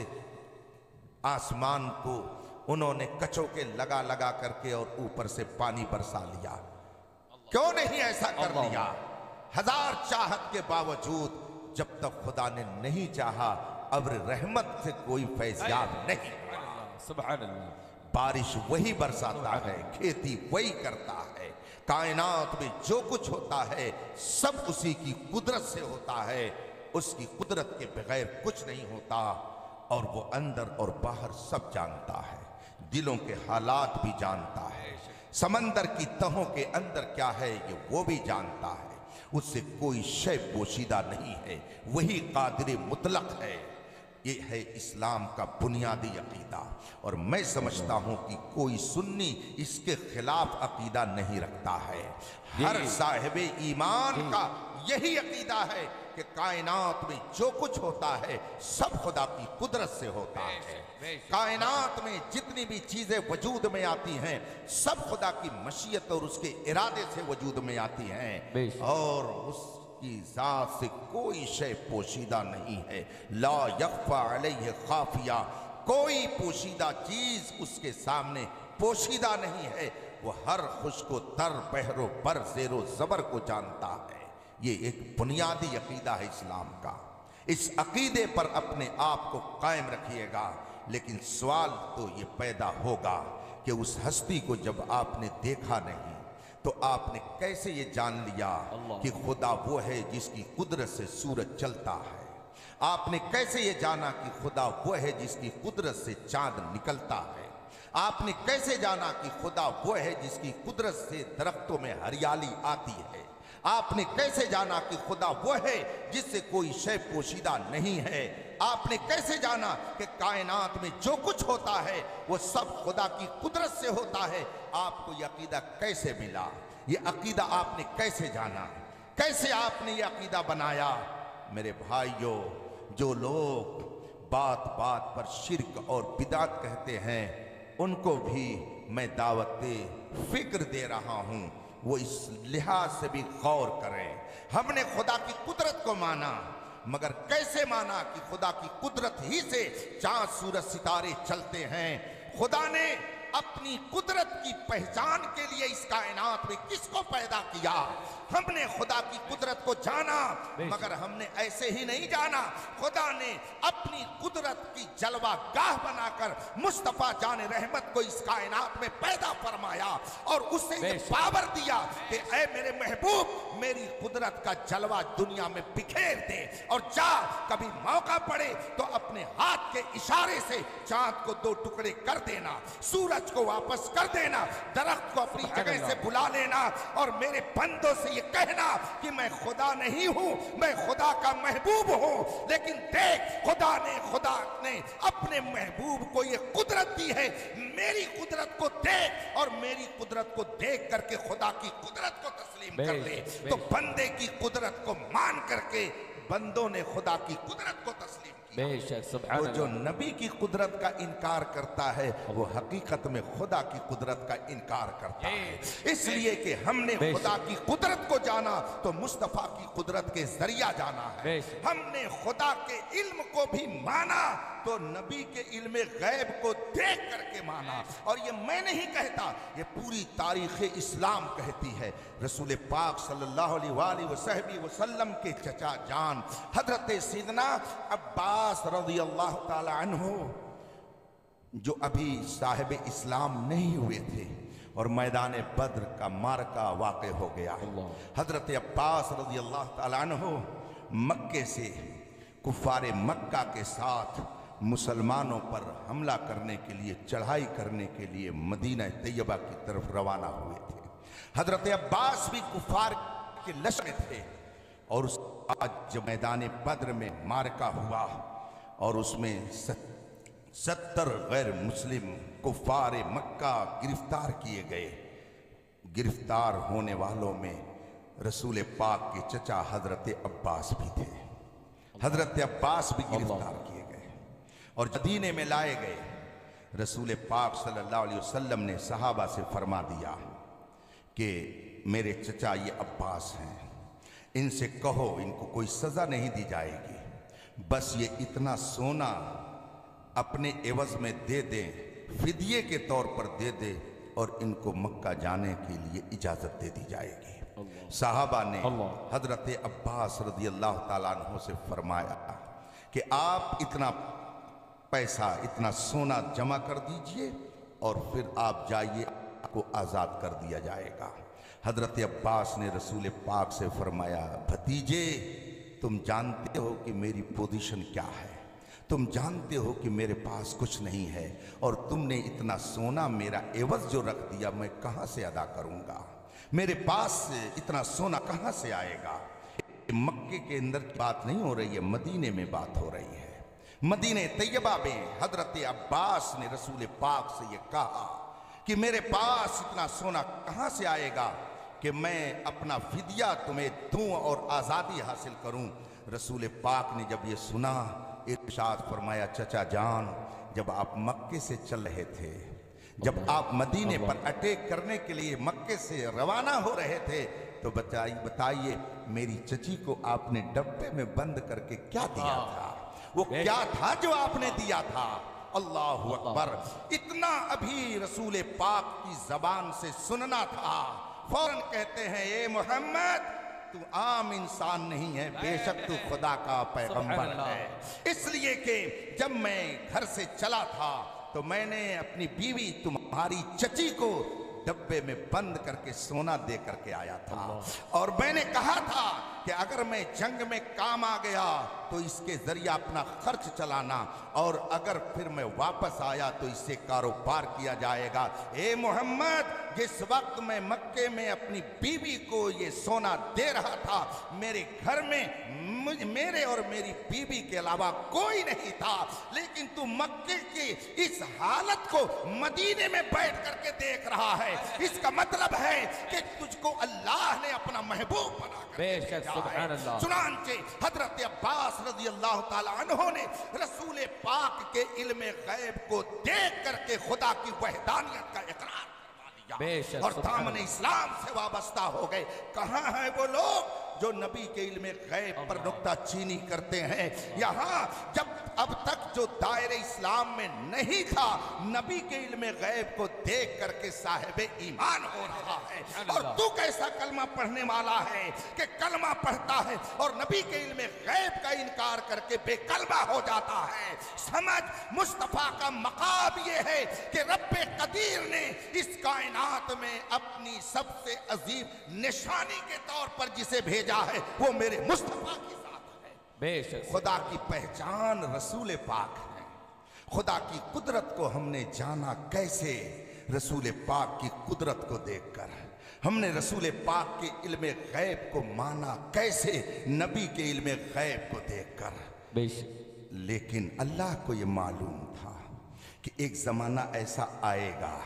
आसमान को उन्होंने कचौके लगा लगा करके और ऊपर से पानी बरसा लिया? क्यों नहीं ऐसा कर लिया? हजार चाहत के बावजूद जब तक खुदा ने नहीं चाहा अब्र रहमत से कोई फैज़याब नहीं। सुभान अल्लाह। बारिश वही बरसाता है, खेती वही करता है, कायनात में जो कुछ होता है सब उसी की कुदरत से होता है, उसकी कुदरत के बगैर कुछ नहीं होता। और वो अंदर और बाहर सब जानता है, दिलों के हालात भी जानता है, समंदर की तहों के अंदर क्या है ये वो भी जानता है, उससे कोई शय पोशीदा नहीं है, वही कादिर मुतलक है। ये है इस्लाम का बुनियादी अकीदा। और मैं समझता हूं कि कोई सुन्नी इसके खिलाफ अकीदा नहीं रखता है। हर साहिब ईमान का यही अकीदा है कि कायनात में जो कुछ होता है सब खुदा की कुदरत से होता है। कायनात में जितनी भी चीजें वजूद में आती हैं सब खुदा की मशीयत और उसके इरादे से वजूद में आती हैं, और उसकी जात से कोई शय पोशीदा नहीं है। ला यख्फा अलैहि खाफिया, कोई पोशीदा चीज उसके सामने पोशीदा नहीं है। वो हर खुश को तर बहरो बर ज़ेरो ज़बर को जानता है। ये एक बुनियादी अकीदा है इस्लाम का। इस अकीदे पर अपने आप को कायम रखिएगा। लेकिन सवाल तो ये पैदा होगा कि उस हस्ती को जब आपने देखा नहीं तो आपने कैसे ये जान लिया कि खुदा वो है जिसकी कुदरत से सूरज चलता है? आपने कैसे ये जाना कि खुदा वो है जिसकी कुदरत से चांद निकलता है? आपने कैसे जाना कि खुदा वो है जिसकी कुदरत से दरख्तों में हरियाली आती है? आपने कैसे जाना कि खुदा वो है जिससे कोई शय पोशीदा नहीं है? आपने कैसे जाना कि कायनात में जो कुछ होता है वो सब खुदा की कुदरत से होता है? आपको ये अकीदा कैसे मिला? ये अकीदा आपने कैसे जाना? कैसे आपने ये अकीदा बनाया? मेरे भाइयों, जो लोग बात बात पर शिर्क और बिदात कहते हैं, उनको भी मैं दावते फिक्र दे रहा हूं, वो इस लिहाज से भी गौर करें। हमने खुदा की कुदरत को माना, मगर कैसे माना कि खुदा की कुदरत ही से चांद सूरज सितारे चलते हैं। खुदा ने अपनी कुदरत की पहचान के लिए इस कायनात में किसको पैदा किया? हमने खुदा की कुदरत को जाना, मगर हमने ऐसे ही नहीं जाना। खुदा ने अपनी कुदरत की जलवा गाह बनाकर मुस्तफा जाने रहमत को इस कायनात में पैदा फरमाया और उसे ये पावर दिया कि ऐ मेरे महबूब, मेरी कुदरत का जलवा दुनिया में बिखेर दे और जा, कभी मौका पड़े तो अपने हाथ के इशारे से चांद को 2 टुकड़े कर देना, सूरज को वापस कर देना, दरख्त को अपनी जगह से बुला लेना और मेरे बंदों से ये कहना कि मैं खुदा नहीं हूं, मैं खुदा का महबूब हूं। लेकिन देख, खुदा ने अपने महबूब को ये कुदरत दी है, मेरी कुदरत को देख और मेरी कुदरत को देख करके खुदा की कुदरत को तस्लीम कर ले। तो बंदे की कुदरत को मान करके बंदों ने खुदा की कुदरत को तस्लीम किया। वो जो नबी की कुदरत का इनकार करता है, वो हकीकत में खुदा की कुदरत का इनकार करता है। इसलिए कि हमने खुदा की कुदरत को जाना तो मुस्तफा की कुदरत के जरिया जाना है। हमने खुदा के इल्म को भी माना तो नबी के इल्म गैब को देख करके माना। और ये मैं नहीं कहता, ये पूरी तारीख इस्लाम कहती है। रसूल पाक सल्लल्लाहु अलैहि वसल्लम के चचा जान हजरत सैयदना अब्बास रज़ियल्लाहु ताला अन्हु, जो अभी साहिब इस्लाम नहीं हुए थे और मैदान बद्र का मारका वाक़े हो गया। हजरत अब्बास रज़ियल्लाहु ताला अन्हु मक्के से कुफ़ारे मक्का के साथ मुसलमानों पर हमला करने के लिए, चढ़ाई करने के लिए मदीना तैयबा की तरफ रवाना हुए थे। हजरत अब्बास भी कुफार के लश्कर में थे और उस आज जब मैदान बद्र में मारका हुआ और उसमें 70 गैर मुस्लिम कुफार मक्का गिरफ्तार किए गए। गिरफ्तार होने वालों में रसूल पाक के चचा हजरत अब्बास भी थे। हजरत अब्बास भी गिरफ्तार किए गए और मदीने में लाए गए। रसूल पाक सल्लल्लाहु अलैहि वसल्लम ने सहाबा से फरमा दिया कि मेरे चचा ये अब्बास हैं, इनसे कहो इनको कोई सज़ा नहीं दी जाएगी, बस ये इतना सोना अपने एवज में दे दें, फिदिये के तौर पर दे दे और इनको मक्का जाने के लिए इजाज़त दे दी जाएगी। साहबा ने हजरत अब्बास रज़ियल्लाहु ताला अन्हु से फरमाया कि आप इतना पैसा, इतना सोना जमा कर दीजिए और फिर आप जाइए, आपको आज़ाद कर दिया जाएगा। हजरत अब्बास ने रसूल पाक से फरमाया, भतीजे तुम जानते हो कि मेरी पोजीशन क्या है, तुम जानते हो कि मेरे पास कुछ नहीं है और तुमने इतना सोना मेरा एवज जो रख दिया, मैं कहाँ से अदा करूँगा? मेरे पास इतना सोना कहाँ से आएगा? मक्के के अंदर की बात नहीं हो रही है, मदीने में बात हो रही है। मदीने तैयबा में हजरत अब्बास ने रसूल पाक से ये कहा कि मेरे पास इतना सोना कहाँ से आएगा कि मैं अपना फिदिया तुम्हें दूं और आज़ादी हासिल करूं। रसूल पाक ने जब ये सुना, इरशाद फरमाया, चचा जान जब आप मक्के से चल रहे थे, जब आप मदीने पर अटैक करने के लिए मक्के से रवाना हो रहे थे, तो बताइए मेरी चची को आपने डब्बे में बंद करके क्या दिया था? वो क्या था जो आपने दिया था? अल्लाहु अकबर। इतना अभी रसूल पाक की जबान से सुनना था, फौरन कहते हैं, ए मोहम्मद तू आम इंसान नहीं है, बेशक तू खुदा का पैगंबर है। इसलिए कि जब मैं घर से चला था तो मैंने अपनी बीवी तुम्हारी चची को डब्बे में बंद करके सोना दे करके आया था। और मैंने कहा था कि अगर मैं जंग में काम आ गया तो इसके जरिए अपना खर्च चलाना, और अगर फिर मैं वापस आया तो इससे कारोबार किया जाएगा। ए मोहम्मद, जिस वक्त मैं मक्के में अपनी बीवी को ये सोना दे रहा था, मेरे घर में मेरे और मेरी बीवी के अलावा कोई नहीं था, लेकिन तू मक्के की इस हालत को मदीने में बैठ करके देख रहा है। इसका मतलब है कि तुझको अल्लाह ने अपना महबूब बना कर चुनांचे हजरत अब्बास रज़ी अल्लाह ताला अन्हो ने रसूल पाक के इल्म गैब को देख करके खुदा की वहदानियत का इकरार करवा दिया और दामन इस्लाम से वाबस्ता हो गए। कहाँ हैं वो लोग जो नबी के इल्म गैब पर नुक्ताचीनी करते हैं? यहाँ जब अब तक जो दायरे इस्लाम में नहीं था, नबी के इल्म गैब को देख करके साहिब ईमान हो रहा है। और तू कैसा कलमा पढ़ने वाला है कि कलमा पढ़ता है और नबी के इल्म गैब का इनकार करके बेकलमा हो जाता है। समझ, मुस्तफा का मकाम ये है कि रब्बे कदीर ने इस कायनात में अपनी सबसे अजीम निशानी के तौर पर जिसे भेजा है वो मेरे मुस्तफा के साथ है। बेशक खुदा की पहचान रसूल पाक है। खुदा की कुदरत को हमने जाना कैसे? रसूल पाक की कुदरत को देखकर। हमने रसूल पाक के इल्म गैब को माना कैसे? नबी के इल्म गैब को देखकर। बेशक लेकिन अल्लाह को यह मालूम था कि एक जमाना ऐसा आएगा,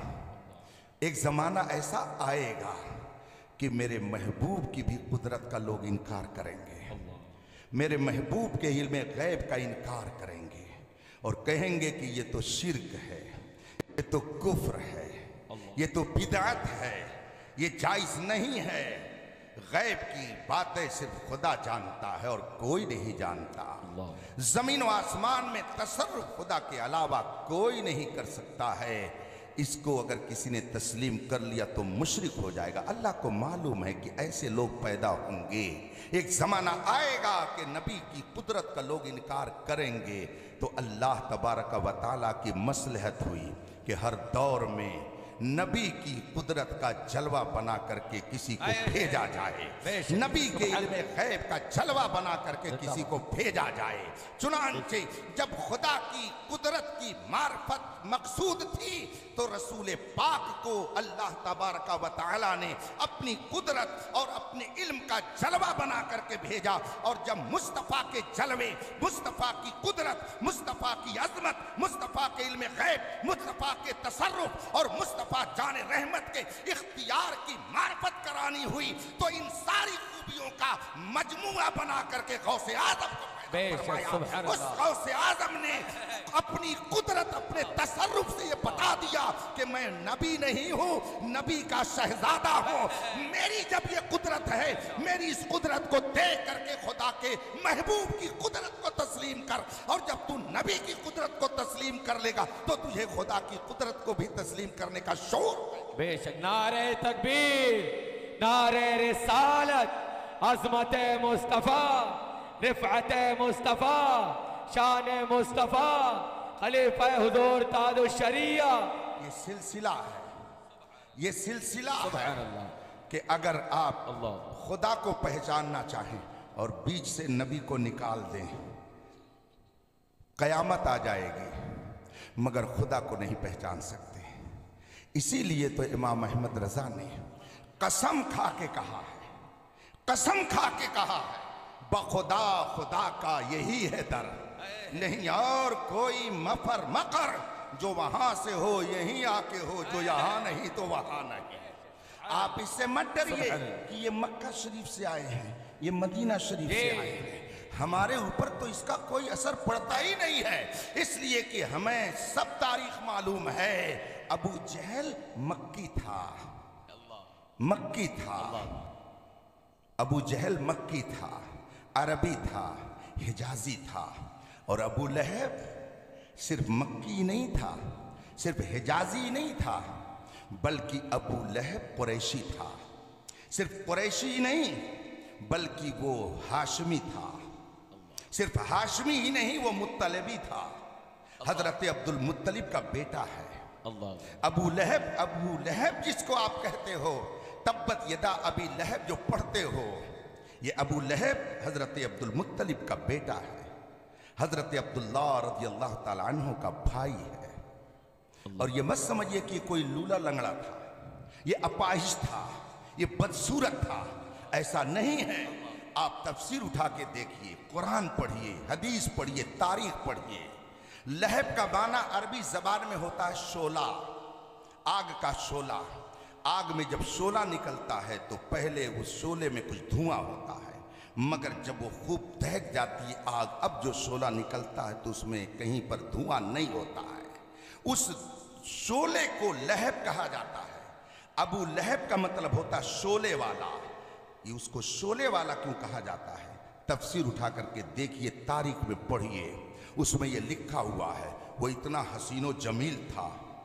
एक जमाना ऐसा आएगा कि मेरे महबूब की भी कुदरत का लोग इनकार करेंगे, मेरे महबूब के इल्म गैब का इनकार करेंगे और कहेंगे कि ये तो शिर्क है, ये तो कुफ्र है, ये तो बिदअत है, ये जायज नहीं है। गैब की बातें सिर्फ खुदा जानता है और कोई नहीं जानता। जमीन व आसमान में तसर्रुफ खुदा के अलावा कोई नहीं कर सकता है। इसको अगर किसी ने तस्लीम कर लिया तो मुशरिक हो जाएगा। अल्लाह को मालूम है कि ऐसे लोग पैदा होंगे। एक जमाना आएगा कि नबी की कुदरत का लोग इनकार करेंगे, तो अल्लाह तबारक व तआला की मसलहत हुई कि हर दौर में नबी की कुदरत का जलवा बना करके किसी को भेजा जाए, नबी के इल्म गैब का जलवा बना करके किसी को भेजा जाए। चुनांचे जब खुदा की कुदरत की मार्फत मकसूद थी तो रसूल पाक को अल्लाह तबारक व तआला ने अपनी कुदरत और अपने इल्म का जलवा बना करके भेजा। और जब मुस्तफ़ा के जलवे, मुस्तफ़ा की कुदरत, मुस्तफ़ा की अजमत, मुस्तफ़ा के इल्म गैब, मुस्तफ़ा के तसर्रुफ और मुस्तफ़ा जाने रहमत के इख्तियार की मार्फत करानी हुई तो इन सारी खूबियों का मजमुआ बना करके गौसे आज़म को उस गौसे आज़म ने अपनी कुदरत, अपने तसर्रुफ से ये बता दिया कि मैं नबी नहीं हूँ, नबी का शहजादा हूँ। मेरी जब ये कुदरत है, मेरी इस कुदरत को देख करके खुदा के महबूब की कुदरत को तस्लीम कर। और जब तू नबी की कुदरत को तस्लीम कर लेगा तो तुझे खुदा की कुदरत को भी तस्लीम करने का शौर। बेशक नारे तकबीर, नारे रिसालत, अज़मत मुस्तफ़ा, रिफ़अत मुस्तफ़ा, शान मुस्तफ़ा, खलीफा हुज़ूर ताज शरिया। ये सिलसिला है, ये सिलसिला है कि अगर आप खुदा को पहचानना चाहें और बीच से नबी को निकाल दें, कयामत आ जाएगी, मगर खुदा को नहीं पहचान सकते। इसीलिए तो इमाम अहमद रजा ने कसम खा के कहा है, कसम खा के कहा है, बखुदा खुदा का यही है दर, नहीं और कोई मफर मकर, जो वहां से हो यहीं आके हो, जो यहाँ नहीं तो वहां नहीं। आप इससे मत डरिए कि ये मक्का शरीफ से आए हैं, ये मदीना शरीफ से आए हैं, हमारे ऊपर तो इसका कोई असर पड़ता ही नहीं है, इसलिए कि हमें सब तारीख मालूम है। अबू जहल मक्की था, मक्की था, अबू जहल मक्की था, अरबी था, हिजाजी था। और अबू लहब सिर्फ मक्की नहीं था, सिर्फ हिजाजी नहीं था, बल्कि अबू लहब कुरैशी था। सिर्फ कुरैशी नहीं बल्कि वो हाशमी था, सिर्फ हाशमी ही नहीं वो मुत्तलिबी था, हजरत अब्दुल मुत्तलिब का बेटा है। अबू लहब जिसको आप कहते हो, तब्बत यदा अबी लहब जो पढ़ते हो, ये अबू लहब हजरत अब्दुल मुत्तलिब का बेटा है, हजरत अब्दुल्ला रज़ियल्लाहु ताला अन्हु का भाई है। और ये मत समझिए कि कोई लूला लंगड़ा था, ये अपाहिज था, ये बदसूरत था, ऐसा नहीं है। आप तफसीर उठा के देखिए, कुरान पढ़िए, हदीस पढ़िए, तारीख पढ़िए। लहब का माना अरबी जबान में होता है शोला, आग का शोला। आग में जब शोला निकलता है तो पहले उस शोले में कुछ धुआं होता है, मगर जब वो खूब दहक जाती है आग, अब जो शोला निकलता है तो उसमें कहीं पर धुआं नहीं होता है। उस शोले को लहब कहा जाता है। अबू लहब का मतलब होता है शोले वाला। ये उसको शोले वाला क्यों कहा जाता है? तफसीर उठा करके देखिए, तारीख में पढ़िए, उसमें ये लिखा हुआ है वो इतना हसीनो जमील था।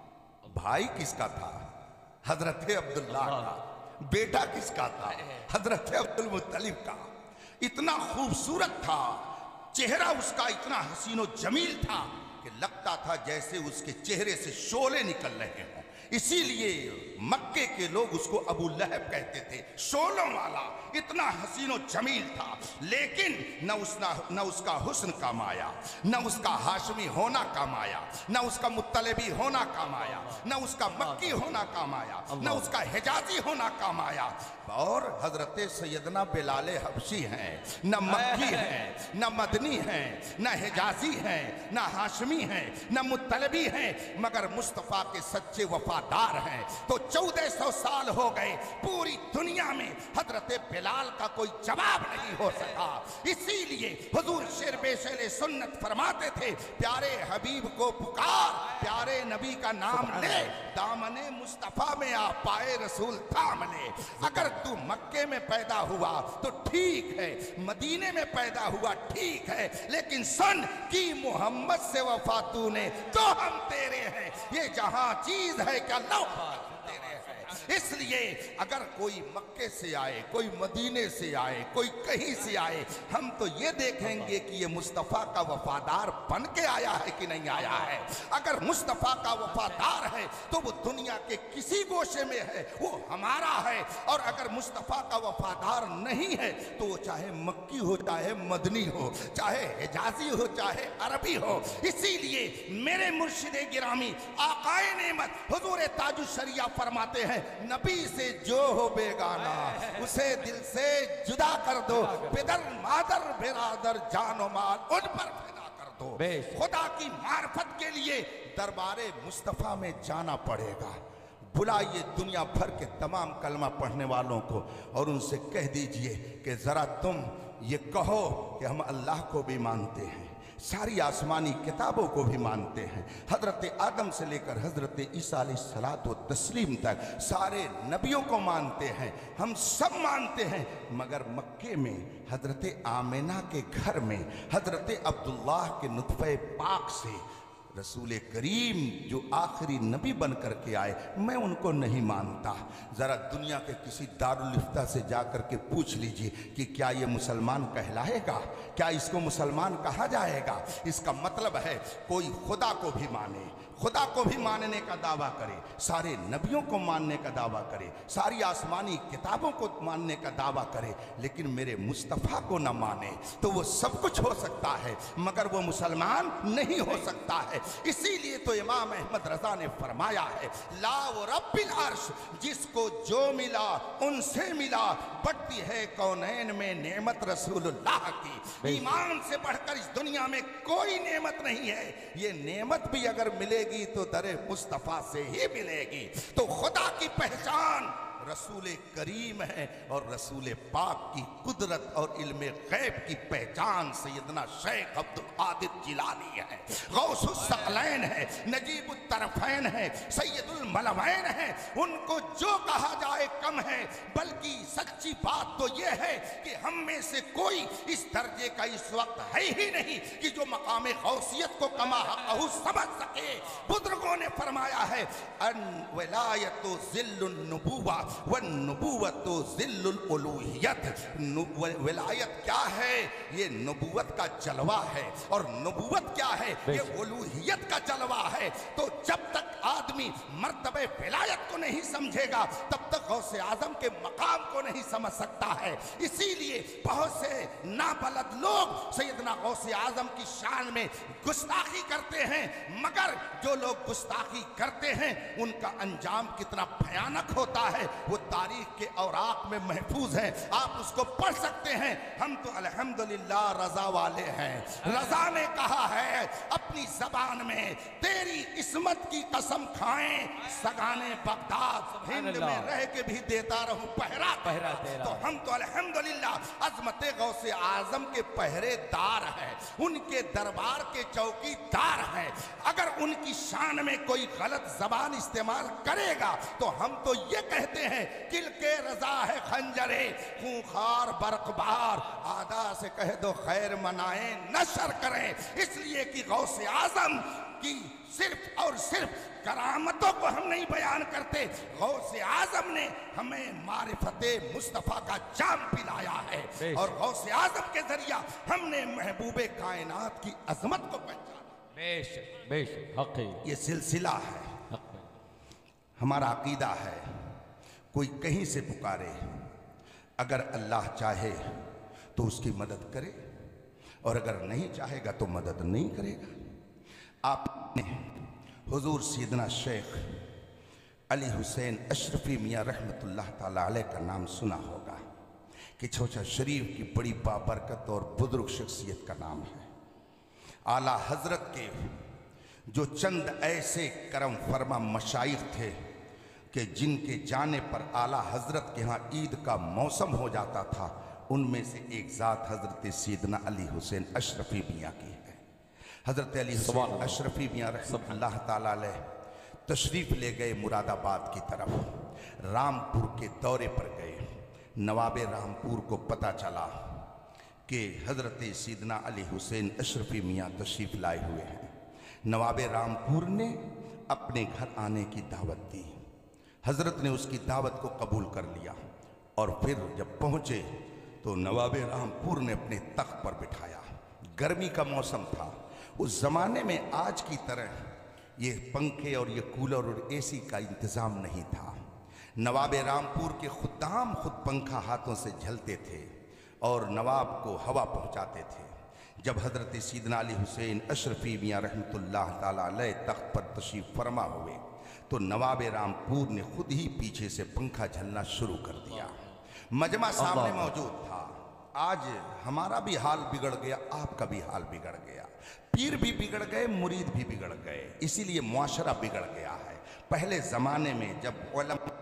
भाई किसका था? हजरत अब्दुल्ला का। बेटा किसका था? हजरत अब्दुल मुत्तलिब का। इतना खूबसूरत था, चेहरा उसका इतना हसीनो जमील था कि लगता था जैसे उसके चेहरे से शोले निकल रहे हों। इसीलिए मक्के के लोग उसको अबू लहब कहते थे, शोलों वाला। इतना हसीनो जमील था, लेकिन न उसका हुस्न काम आया, न उसका हाशमी होना काम आया, न उसका मुत्तलिबी होना काम आया, न उसका मक्की होना काम आया, न उसका हिजाजी होना काम आया। और हजरत सैयदना बिलाल हबशी हैं, न मक्की हैं, न मदनी हैं, न हिजाजी हैं, न हाशमी हैं, न मुत्तलिबी हैं, मगर मुस्तफ़ा के सच्चे वफादार हैं। तो 1400 साल हो गए, पूरी दुनिया में हजरत बिलाल का कोई जवाब नहीं हो सका। इसीलिए हुजूर शेर बेशेले सुन्नत फरमाते थे, प्यारे हबीब को पुकार, प्यारे नबी का नाम ले, दामने मुस्तफ़ा में आ पाए रसूल थाम ले। अगर तू मक्के में पैदा हुआ तो ठीक है, मदीने में पैदा हुआ ठीक है, लेकिन सुन कि मोहम्मद से वफा तूने तो हम तेरे हैं। ये जहां चीज है क्या लो तेरे हैं। इसलिए अगर कोई मक्के से आए, कोई मदीने से आए, कोई कहीं से आए, हम तो ये देखेंगे कि ये मुस्तफ़ा का वफादार बन के आया है कि नहीं आया है। अगर मुस्तफ़ा का वफादार है तो वो दुनिया के किसी गोशे में है, वो हमारा है। और अगर मुस्तफ़ा का वफादार नहीं है तो वो चाहे मक्की हो, चाहे मदनी हो, चाहे हिजाजी हो, चाहे अरबी हो। इसीलिए मेरे मुर्शिद गिरामी आकाए नेमत हुजूर ताजुश शरिया फरमाते हैं, नबी से जो हो बेगाना उसे दिल से जुदा कर दो, पिदर मादर बिरादर जानो माल उन पर फिदा कर दो। खुदा की मार्फत के लिए दरबारे मुस्तफ़ा में जाना पड़ेगा। बुलाइए दुनिया भर के तमाम कलमा पढ़ने वालों को और उनसे कह दीजिए कि ज़रा तुम ये कहो कि हम अल्लाह को भी मानते हैं, सारी आसमानी किताबों को भी मानते हैं, हजरत आदम से लेकर हजरत ईसा अलैहिस्सलातो व तस्लीम तक सारे नबियों को मानते हैं, हम सब मानते हैं। मगर मक्के में हजरत आमिना के घर में हजरत अब्दुल्ला के नुतफ़े पाक से रसूल करीम जो आखिरी नबी बन कर के आए, मैं उनको नहीं मानता। ज़रा दुनिया के किसी दारुल इफ्ता से जा कर के पूछ लीजिए कि क्या ये मुसलमान कहलाएगा, क्या इसको मुसलमान कहा जाएगा। इसका मतलब है कोई खुदा को भी माने, खुदा को भी मानने का दावा करे, सारे नबियों को मानने का दावा करे, सारी आसमानी किताबों को मानने का दावा करे, लेकिन मेरे मुस्तफ़ा को न माने तो वो सब कुछ हो सकता है मगर वो मुसलमान नहीं हो सकता है। इसीलिए तो इमाम अहमद रजा ने फरमाया है, ला व रब्बिल अर्श, जिसको जो मिला उनसे मिला, बढ़ती है कौनैन में नेमत रसूलुल्लाह की। ईमान से बढ़कर इस दुनिया में कोई नेमत नहीं है। ये नेमत भी अगर मिलेगी तो दरे मुस्तफ़ा से ही मिलेगी। तो खुदा की पहचान रसूल करीम है और रसूल पाक की कुदरत और इल्मे गैब की पहचान सैयदना शेख अब्दुल कादिर जिलानी है, गौसुस सकलैन है, नजीबुत तरफैन है, सैयदुल मलवैन है। उनको जो कहा जाए कम है, बल्कि सच्ची बात तो यह है कि हम में से कोई इस दर्जे का इस वक्त है ही नहीं कि जो मकाम गौसियत को कमा हक़हु समझ सके। बुजुर्गों ने फरमाया है, अन वलायतु ज़िल्लुन नुबुव्वा, व नबूवत ज़िल्लुल उलूहियत। विलायत क्या है? ये नबूवत का जलवा है। और नबूवत क्या है? ये उलूहियत का जलवा है। तो जब तक आदमी मर्तबे विलायत को नहीं समझेगा तब तक गौसे आजम के मकाम को नहीं समझ सकता है। इसीलिए बहुत से नाबलद लोग सैयदना गौसे आजम की शान में गुस्ताखी करते हैं, मगर जो लोग गुस्ताखी करते हैं उनका अंजाम कितना भयानक होता है वो तारीख के औराक में महफूज है, आप उसको पढ़ सकते हैं। हम तो अल्हम्दुलिल्लाह रजा वाले हैं। रजा ने कहा है अपनी जबान में, तेरी इस्मत की कसम खाएं सगाने बगदाद, हिंद में रह के भी देता रहूं पहरा तेरा। तो हम तो अल्हम्दुलिल्लाह अजमत गौसे आजम के पहरेदार हैं, उनके दरबार के चौकीदार हैं। अगर उनकी शान में कोई गलत जबान इस्तेमाल करेगा तो हम तो ये कहते हैं किल के रजा है खंजरे खूंखार बरकबार, आदा से कह दो खैर मनाएं नशर करें। इसलिए कि गौसे आजम की सिर्फ और सिर्फ करामतों को हम नहीं बयान करते, गौसे आजम ने हमें मारिफते मुस्तफ़ा का जाम पिलाया है और गौसे आजम के जरिया हमने महबूबे कायनात की अजमत को पहचाना। ये सिलसिला है, हमारा अकीदा है। कोई कहीं से पुकारे, अगर अल्लाह चाहे तो उसकी मदद करे और अगर नहीं चाहेगा तो मदद नहीं करेगा। आपने हुजूर सैयदना शेख अली हुसैन अशरफी मियाँ रहमतुल्लाह ताला अलैह का नाम सुना होगा कि छोटा शरीफ की बड़ी बाबरकत और बुजुर्ग शख्सियत का नाम है। आला हजरत के जो चंद ऐसे करम फरमा मशाइख थे कि जिनके जाने पर आला हजरत के यहाँ ईद का मौसम हो जाता था, उनमें से एक ज़ात हजरत सैयदना अली हुसैन अशरफी मियाँ की है। हजरत अली हुसैन अशरफी मियाँ रहमतुल्लाह ताला अलैह तशरीफ़ ले गए मुरादाबाद की तरफ, रामपुर के दौरे पर गए। नवाब रामपुर को पता चला कि हजरत सैयदना अली हुसैन अशरफी मियाँ तशरीफ़ लाए हुए हैं। नवाब रामपुर ने अपने घर आने की दावत दी। हजरत ने उसकी दावत को कबूल कर लिया और फिर जब पहुँचे तो नवाब रामपुर ने अपने तख्त पर बिठाया। गर्मी का मौसम था, उस ज़माने में आज की तरह ये पंखे और ये कूलर और एसी का इंतज़ाम नहीं था। नवाब रामपुर के खुद्दाम खुद पंखा हाथों से झलते थे और नवाब को हवा पहुंचाते थे। जब हजरत सैयदना अली हुसैन अशरफी मियाँ रहमतुल्लाह ताला अलैह तख्त पर तशरीफ़ फरमा हुए तो नवाब रामपुर ने खुद ही पीछे से पंखा झलना शुरू कर दिया। मजमा सामने मौजूद था। आज हमारा भी हाल बिगड़ गया, आपका भी हाल बिगड़ गया, पीर भी बिगड़ गए, मुरीद भी बिगड़ गए, इसीलिए मुआशरा बिगड़ गया है। पहले ज़माने में जब उलमा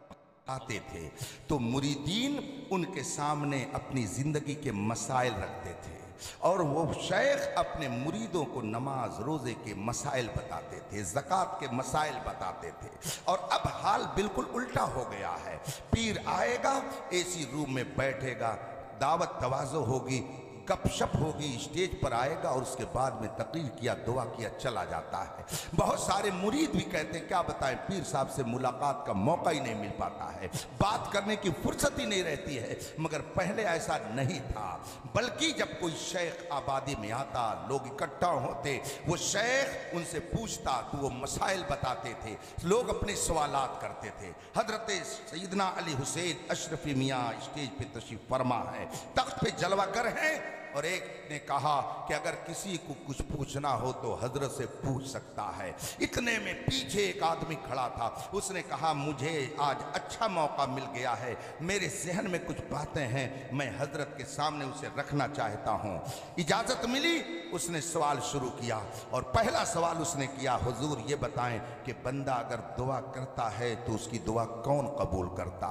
आते थे तो मुरीदीन उनके सामने अपनी ज़िंदगी के मसाइल रखते थे और वो शेख अपने मुरीदों को नमाज रोज़े के मसाइल बताते थे, ज़कात के मसाइल बताते थे। और अब हाल बिल्कुल उल्टा हो गया है। पीर आएगा, एसी रूम में बैठेगा, दावत तवाज़ो होगी, गपशप होगी, स्टेज पर आएगा और उसके बाद में तकरीर किया, दुआ किया, चला जाता है। बहुत सारे मुरीद भी कहते हैं क्या बताएं, पीर साहब से मुलाकात का मौका ही नहीं मिल पाता है, बात करने की फुर्सत ही नहीं रहती है। मगर पहले ऐसा नहीं था, बल्कि जब कोई शेख आबादी में आता, लोग इकट्ठा होते, वो शेख उनसे पूछता तो वो मसाइल बताते थे, लोग अपने सवालात करते थे। हजरत सैयदना अली हुसैन अशरफी मियाँ स्टेज पे तशरीफ फरमा है, तख्त पे जलवागर है। और एक ने कहा कि अगर किसी को कुछ पूछना हो तो हजरत से पूछ सकता है। इतने में पीछे एक आदमी खड़ा था, उसने कहा मुझे आज अच्छा मौका मिल गया है, मेरे जहन में कुछ बातें हैं, मैं हजरत के सामने उसे रखना चाहता हूँ। इजाज़त मिली, उसने सवाल शुरू किया और पहला सवाल उसने किया, हुजूर ये बताएं कि बंदा अगर दुआ करता है तो उसकी दुआ कौन कबूल करता है?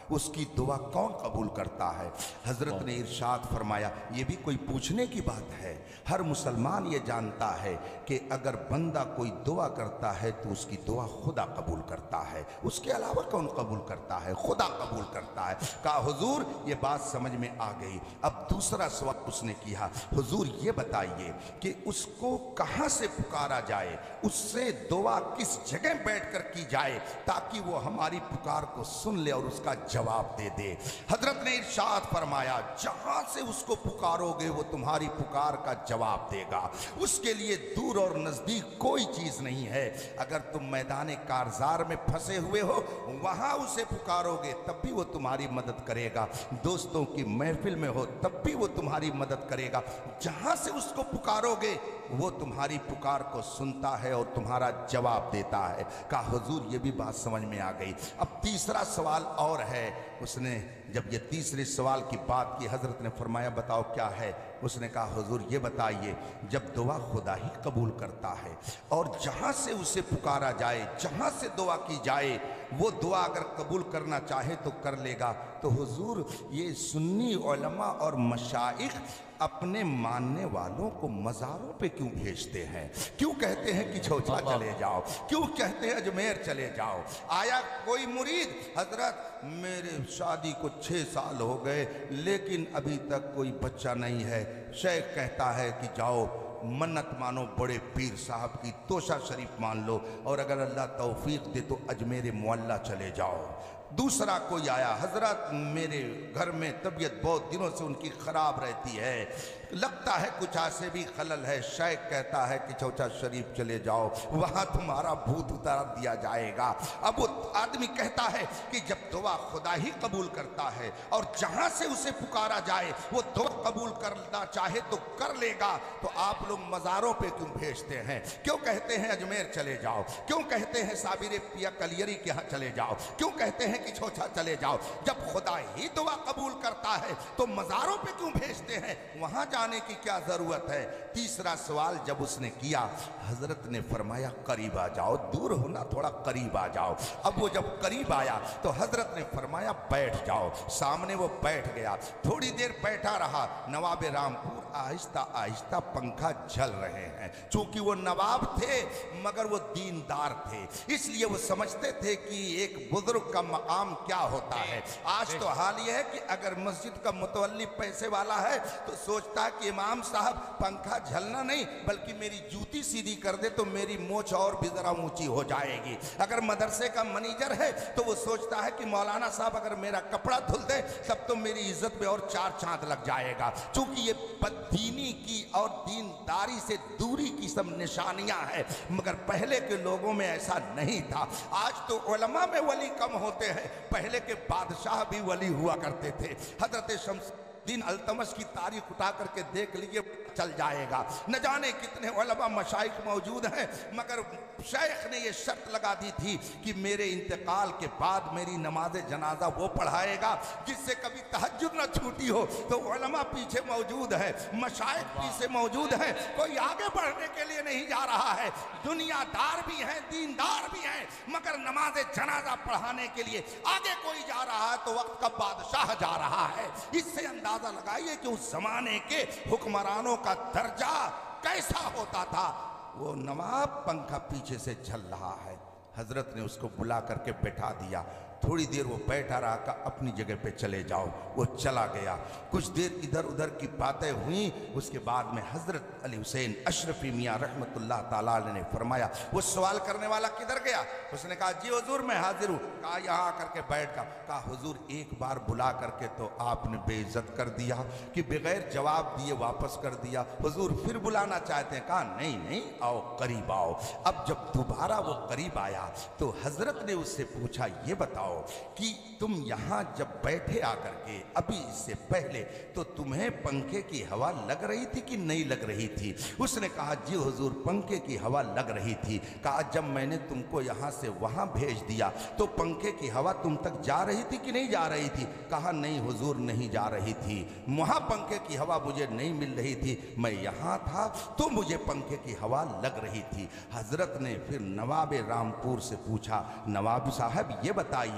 उसकी दुआ कौन कबूल करता है? हजरत ने इरशाद फरमाया, ये भी कोई पूछने की बात है? हर मुसलमान ये जानता है कि अगर बंदा कोई दुआ करता है तो उसकी दुआ खुदा कबूल करता है, उसके अलावा कौन कबूल करता है? खुदा कबूल करता है। कहा हुजूर ये बात समझ में आ गई। अब दूसरा सवाल उसने किया, हुजूर ये बताइए कि उसको कहां से पुकारा जाए, उससे दुआ किस जगह बैठकर की जाए ताकि वो हमारी पुकार को सुन ले और उसका जवाब दे दे। हजरत ने इरशाद फरमाया, जहां से उसको पुकारोगे वो तुम्हारी पुकार का जवाब देगा। उसके लिए दूर और नजदीक कोई चीज नहीं है। अगर तुम मैदान कारजार में फंसे हुए हो, वहां उसे पुकारोगे तब भी वो तुम्हारी मदद करेगा। दोस्तों की महफिल में हो तब भी वो तुम्हारी मदद करेगा। जहां से उसको पुकारोगे वो तुम्हारी पुकार को सुनता है और तुम्हारा जवाब देता है। कहा हुजूर ये भी बात समझ में आ गई। अब तीसरा सवाल और है। उसने जब ये तीसरे सवाल की बात की, हजरत ने फरमाया बताओ क्या है? उसने कहा हुजूर ये बताइए, जब दुआ खुदा ही कबूल करता है और जहां से उसे पुकारा जाए, जहां से दुआ की जाए, वो दुआ अगर कबूल करना चाहे तो कर लेगा, तो हुजूर ये सुन्नी उलमा और मशाइख अपने मानने वालों को मज़ारों पे क्यों भेजते हैं? क्यों कहते हैं कि छौछा चले जाओ? क्यों कहते हैं अजमेर चले जाओ? आया कोई मुरीद, हजरत मेरे शादी को 6 साल हो गए लेकिन अभी तक कोई बच्चा नहीं है। शेख कहता है कि जाओ मन्नत मानो बड़े पीर साहब की, तोशा शरीफ मान लो, और अगर अल्लाह तौफीक दे तो अजमेर मुअल्ला चले जाओ। दूसरा कोई आया, हजरत मेरे घर में तबीयत बहुत दिनों से उनकी खराब रहती है, लगता है कुछ ऐसे भी खलल है। शेख कहता है कि चौचा शरीफ चले जाओ, वहां तुम्हारा भूत उतार दिया जाएगा। अब वो आदमी कहता है कि जब दुआ खुदा ही कबूल करता है और जहां से उसे पुकारा जाए वो दुआ कबूल करना चाहे तो कर लेगा, तो आप लोग मज़ारों पे क्यों भेजते हैं? क्यों कहते हैं अजमेर चले जाओ? क्यों कहते हैं साबिर पिया कलियरी के यहाँ चले जाओ? क्यों कहते हैं कि छोछा चले जाओ? जब खुदा ही दुआ कबूल करता है तो मज़ारों पे क्यों भेजते हैं? वहां जाने की क्या जरूरत है? तीसरा सवाल जब उसने किया, हजरत ने फरमाया करीब आ जाओ, दूर होना थोड़ा करीब आ जाओ। अब वो जब करीब आया तो हजरत ने फरमाया बैठ जाओ। सामने वो बैठ गया, थोड़ी देर बैठा रहा। नवाब रामपुर आहिस्ता आहिस्ता पंखा झल रहे हैं। चूंकि वो नवाब थे मगर वो दीनदार थे, इसलिए वो समझते थे कि एक बुजुर्ग का मकाम क्या होता है। आज तो हाल ये है कि अगर मस्जिद का मुतवल्ली पैसे वाला है तो सोचता है कि इमाम साहब पंखा झलना नहीं बल्कि मेरी जूती सीधी कर दे तो मेरी मोछ और भी जरा ऊंची हो जाएगी। अगर मदरसे का मैनेजर है तो वो सोचता है कि मौलाना साहब अगर मेरा कपड़ा धुल दे तब तो मेरी इज्जत में और 4 चांद लग जाएगा। चूंकि ये बददीनी की और दीनदारी से दूरी की सब निशानियां हैं, मगर पहले के लोगों में ऐसा नहीं था। आज तो उलमा में वली कम होते हैं, पहले के बादशाह भी वली हुआ करते थे। हजरत शमसुद्दीन अल्तमश की तारीख उठा करके देख लीजिए, चल जाएगा। न जाने कितने उलमा मशाइख मौजूद हैं, मगर शेख ने ये शर्त लगा दी थी कि मेरे इंतकाल के बाद मेरी नमाज जनाजा वो पढ़ाएगा जिससे कभी तहज्जुद न छूटी हो। तो उलमा पीछे मौजूद है, मशाइख पीछे मौजूद है, कोई आगे बढ़ने के लिए नहीं जा रहा है। दुनियादार भी हैं, दीनदार भी हैं, मगर नमाज जनाजा पढ़ाने के लिए आगे कोई जा रहा है तो वक्त का बादशाह जा रहा है। इससे अंदाजा लगाइए कि उस जमाने के हुक्मरानों का दर्जा कैसा होता था। वो नवाब पंखा पीछे से झल रहा है। हजरत ने उसको बुला करके बैठा दिया। थोड़ी देर वो बैठा रहा, का अपनी जगह पे चले जाओ। वो चला गया। कुछ देर इधर उधर की बातें हुई। उसके बाद में हजरत अली हुसैन अशरफी मियाँ रहमतुल्लाह ताला अलैह ने फरमाया, वो सवाल करने वाला किधर गया? उसने कहा जी हुजूर मैं हाजिर हूँ। कहा यहाँ आकर के बैठ का। कहा हुजूर एक बार बुला करके तो आपने बेइज्जत कर दिया कि बगैर जवाब दिए वापस कर दिया। हुजूर फिर बुलाना चाहते हैं? कहा नहीं नहीं, आओ करीब आओ। अब जब दोबारा वो करीब आया तो हजरत ने उससे पूछा, ये बताओ कि तुम यहां जब बैठे आकर के अभी इससे पहले तो तुम्हें पंखे की हवा लग रही थी कि नहीं लग रही थी? उसने कहा जी हुजूर पंखे की हवा लग रही थी। कहा जब मैंने तुमको यहां से वहां भेज दिया तो पंखे की हवा तुम तक जा रही थी कि नहीं जा रही थी? कहा नहीं हुजूर नहीं जा रही थी, वहां पंखे की हवा मुझे नहीं मिल रही थी, मैं यहां था तो मुझे पंखे की हवा लग रही थी। हजरत ने फिर नवाब रामपुर से पूछा, नवाब साहब ये बताइए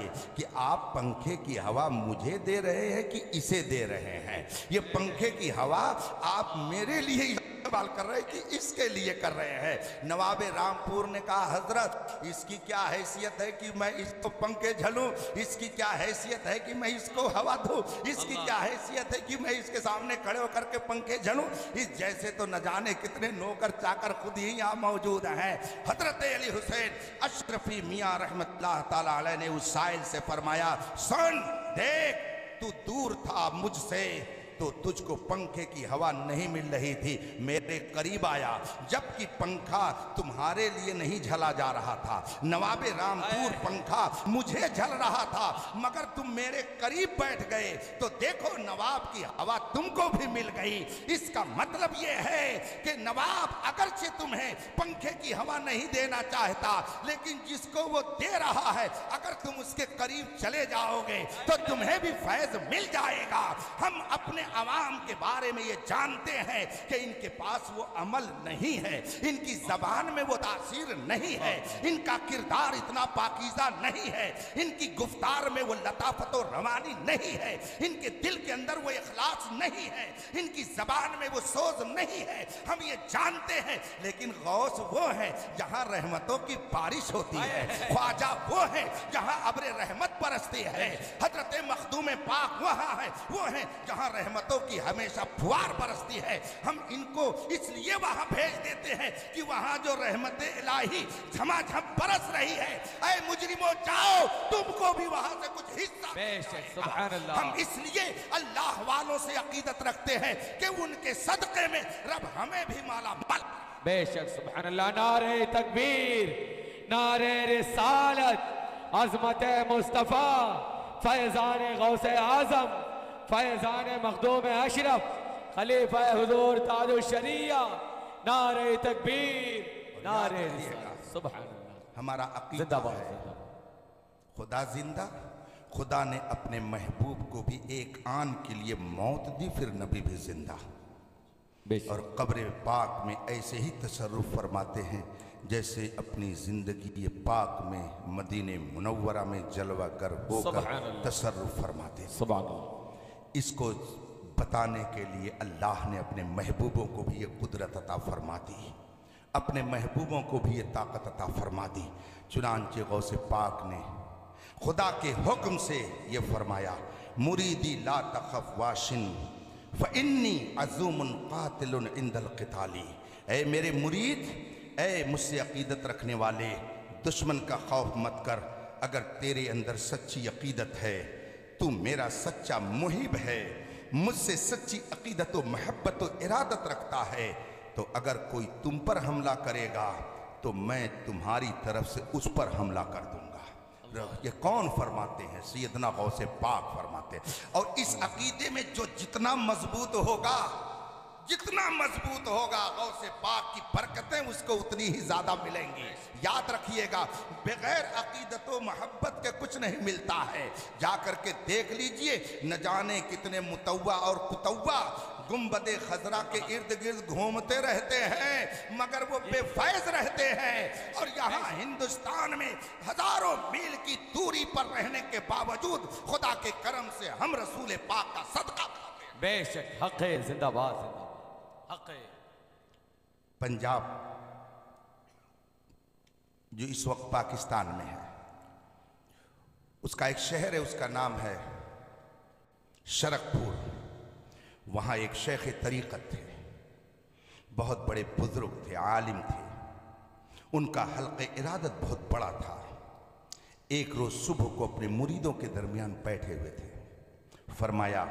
बताइए कि आप पंखे की हवा मुझे दे रहे हैं कि इसे दे रहे हैं? ये पंखे की हवा आप मेरे लिए इस्तेमाल कर रहे हैं कि इसके लिए कर रहे हैं? नवाबे रामपुर ने कहा, हजरत इसकी क्या हैसियत है कि मैं इसको पंखे झलूं, इसकी क्या हैसियत है कि मैं इसको हवा दूं, इसकी क्या हैसियत है कि मैं इसके सामने खड़े होकर के पंखे झलूं? इस जैसे तो न जाने कितने नौकर चाकर खुद ही यहाँ मौजूद हैं। हजरत अली हुसैन अशरफी मियाँ रहमतुल्लाह ताला अलैह ने उस साइल से फरमाया, सुन देख, तू दूर था मुझसे तो तुझको पंखे की हवा नहीं मिल रही थी, मेरे करीब आया जबकि पंखा तुम्हारे लिए नहीं झला जा रहा था। नवाबे रामपुर पंखा मुझे झल रहा था मगर तुम मेरे करीब बैठ गए तो देखो नवाब की हवा तुमको भी मिल गई। इसका मतलब यह है कि नवाब अगरचे तुम्हें पंखे की हवा नहीं देना चाहता, लेकिन जिसको वो दे रहा है अगर तुम उसके करीब चले जाओगे तो तुम्हें भी फैज मिल जाएगा। हम अपने अवाम के बारे में ये जानते हैं कि इनके पास वो अमल नहीं है, इनकी जबान में वो तासीर नहीं है, इनका किरदार इतना पाकीज़ा नहीं है, इनकी गुफ्तार में वो लताफत और रवानी नहीं है, इनके दिल के अंदर वो इखलास नहीं है, इनकी जबान में वो सोज नहीं है, हम ये जानते हैं। लेकिन गौस वो है जहां रहमतों की बारिश होती है, ख्वाजा वो है जहां अब्र रहमत बरसती है, हजरत मखदूम पाक वहां है, वो है जहां रहमतों की हमेशा फुहार बरसती है। हम इनको इसलिए वहां भेज देते हैं कि वहां जो रहमत इलाही झमाझम बरस रही है, ऐ मुजरिमों जाओ, तुमको भी वहां से कुछ हिस्सा। सुभान अल्लाह। हम इसलिए अल्लाह वालों से अकीदत रखते हैं कि उनके सदक़े में रब हमें भी माला माल। बेशक सुभान अल्लाह। नारे तकबीर, नारे रिसालत, अज़मत मुस्तफ़ा, फैज़ान गौसे आज़म, फैज़ान मखदूम अशरफ, खलीफा हुजूर ताजुल शरिया, नारे तकबीर, नारे रिसालत। सुभान अल्लाह। हमारा अकीदा है खुदा जिंदा, खुदा ने अपने महबूब को भी एक आन के लिए मौत दी, फिर नबी भी जिंदा। और कब्र पाक में ऐसे ही तसर्रुफ फरमाते हैं जैसे अपनी जिंदगी पाक में मदीने मुनव्वरा में जलवागर होकर तसर्रुफ फरमाते हैं। इसको बताने के लिए अल्लाह ने अपने महबूबों को भी ये कुदरत अता फरमा दी, अपने महबूबों को भी ये ताकत अता फरमा दी। चुनांचे गौसे पाक ने खुदा के हुक्म से ये फरमाया, मुरीदी ला तखफ वाशिन फ़इन्नी अज़ूमुन क़ातिलुन इंदल क़िताली। ऐ मेरे मुरीद, ऐ मुझसे अकीदत रखने वाले, दुश्मन का खौफ मत कर। अगर तेरे अंदर सच्ची अकीदत है, तू मेरा सच्चा मुहिब है, मुझसे सच्ची अकीदत व महब्बत व इरादत रखता है, तो अगर कोई तुम पर हमला करेगा तो मैं तुम्हारी तरफ से उस पर हमला कर दूंगा। ये कौन फरमाते हैं? सैयदना गौसे पाक फरमाते हैं। और इस अकीदे में जो जितना मजबूत होगा, जितना मजबूत होगा, गौसे पाक की बरकतें उसको उतनी ही ज्यादा मिलेंगी। याद रखिएगा, बगैर अकीदत व मोहब्बत के कुछ नहीं मिलता है। जाकर के देख लीजिए, न जाने कितने मुतव्वा और कुतव्वा गुंबदे खजरा के इर्द गिर्द घूमते रहते हैं मगर वो बेफैज रहते हैं। और यहाँ हिंदुस्तान में हजारों मील की दूरी पर रहने के बावजूद खुदा के करम से हम रसूल पाक का सदका खाते हैं। बेशक हक है, जिंदाबाद जिंदाबाद, हक है। पंजाब जो इस वक्त पाकिस्तान में है, उसका एक शहर है, उसका नाम है शरकपुर। वहाँ एक शेख तरीक़त थे, बहुत बड़े बुजुर्ग थे, आलिम थे। उनका हल्क़े इरादत बहुत बड़ा था। एक रोज़ सुबह को अपने मुरीदों के दरमियान बैठे हुए थे, फरमाया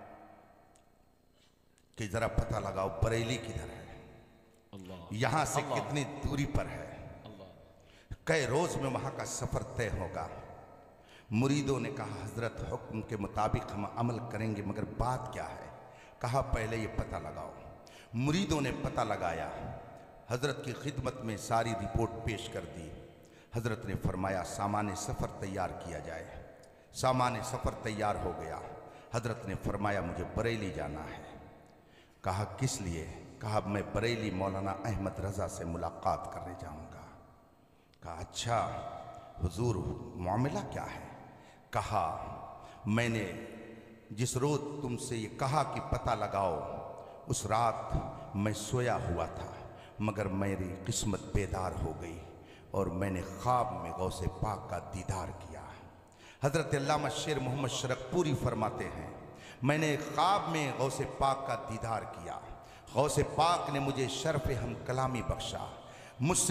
कि ज़रा पता लगाओ बरेली किधर है, यहाँ से कितनी दूरी पर है, कई रोज़ में वहाँ का सफ़र तय होगा। मुरीदों ने कहा, हज़रत हुक्म के मुताबिक हम अमल करेंगे, मगर बात क्या है? कहा, पहले ये पता लगाओ। मुरीदों ने पता लगाया, हज़रत की खिदमत में सारी रिपोर्ट पेश कर दी। हज़रत ने फरमाया, सामान सफ़र तैयार किया जाए। सामान सफ़र तैयार हो गया। हज़रत ने फरमाया, मुझे बरेली जाना है। कहा, किस लिए? कहा, मैं बरेली मौलाना अहमद रज़ा से मुलाकात करने जाऊँगा। कहा, अच्छा हुजूर, मामला क्या है? कहा, मैंने जिस रोज तुमसे ये कहा कि पता लगाओ, उस रात मैं सोया हुआ था, मगर मेरी किस्मत बेदार हो गई और मैंने ख्वाब में गौसे पाक का दीदार किया। हज़रत अल्लामा शेर मोहम्मद शरकपुरी फरमाते हैं, मैंने ख्वाब में गौसे पाक का दीदार किया। गौसे पाक ने मुझे शर्फ़ हम कलामी बख्शा, मुझसे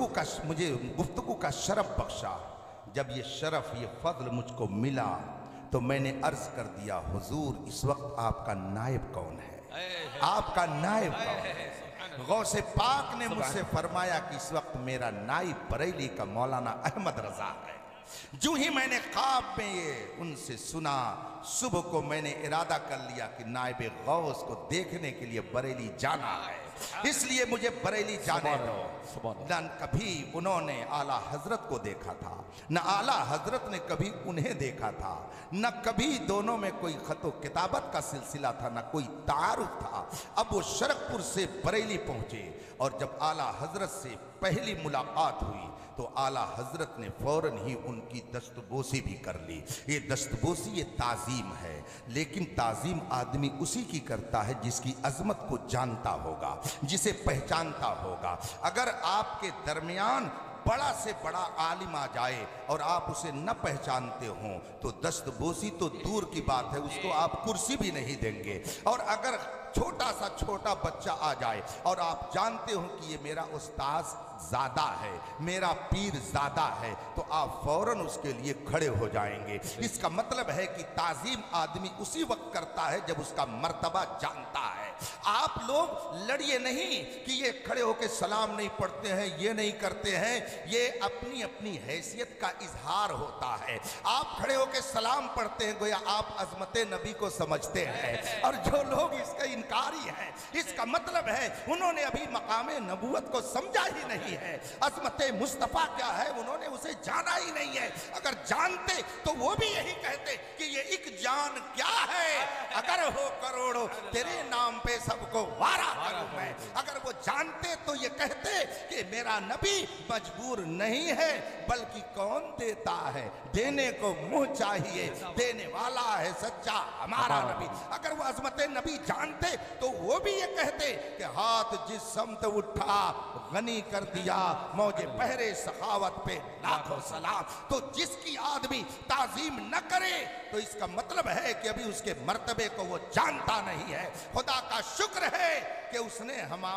मुझे गुफ्तगू का शरफ बख्शा। जब ये शरफ ये फضल मुझको मिला तो मैंने अर्ज कर दिया, हुजूर इस वक्त आपका नायब कौन है, आपका नायब कौन है। गौसे पाक ने मुझसे फरमाया कि इस वक्त मेरा नायब बरेली का मौलाना अहमद रजा है। जो ही मैंने ख्वाब में ये उनसे सुना, सुबह को मैंने इरादा कर लिया कि नायब गौस को देखने के लिए बरेली जाना है, इसलिए मुझे बरेली जाने दो। न कभी उन्होंने आला हजरत को देखा था, न आला हजरत ने कभी उन्हें देखा था, न कभी दोनों में कोई खतो किताबत का सिलसिला था, न कोई तारुफ था। अब वो शरकपुर से बरेली पहुंचे और जब आला हजरत से पहली मुलाकात हुई तो आला हजरत ने फौरन ही उनकी दस्तबोसी भी कर ली। ये दस्तबोसी ये ताज़ीम है, लेकिन ताज़ीम आदमी उसी की करता है जिसकी अजमत को जानता होगा, जिसे पहचानता होगा। अगर आपके दरमियान बड़ा से बड़ा आलिम आ जाए और आप उसे न पहचानते हो तो दस्तबोसी तो दूर की बात है, उसको आप कुर्सी भी नहीं देंगे। और अगर छोटा सा छोटा बच्चा आ जाए और आप जानते हो कि ये मेरा उस्ताद ज़्यादा है, मेरा पीर ज़्यादा है, तो आप फौरन उसके लिए खड़े हो जाएंगे। इसका मतलब है कि ताज़ीम आदमी उसी वक्त करता है जब उसका मर्तबा जानता है। आप लोग लड़िए नहीं कि ये खड़े होकर सलाम नहीं पढ़ते हैं, ये नहीं करते हैं, ये अपनी अपनी हैसियत का इजहार होता है। आप खड़े होकर सलाम पढ़ते हैं गोया आप अजमत नबी को समझते हैं, और जो लोग इसका इनकारी हैं, इसका मतलब है उन्होंने अभी मकामे नबूवत को समझा ही नहीं है। अजमत मुस्तफ़ा क्या है उन्होंने उसे जाना ही नहीं है। अगर जानते तो वो भी यही कहते कि ये एक जान क्या है, अगर हो करोड़ों तेरे नाम पे सबको वारा करूं मैं। अगर वो जानते तो ये कहते कि मेरा नबी मजबूर नहीं है, बल्कि कौन देता है, देने को मुंह चाहिए, देने वाला है सच्चा हमारा नबी। अगर वो अजमत नबी जानते तो वो भी ये कहते कि हाथ जिस समत उठा गनी कर दिया, मौजे पहरे सखावत पे लाखों सलाम। तो जिसकी आदमी ताजीम न करे तो इसका मतलब है कि अभी उसके मर्तबे को वो जानता नहीं है। खुदा का शुक्र है कि उसने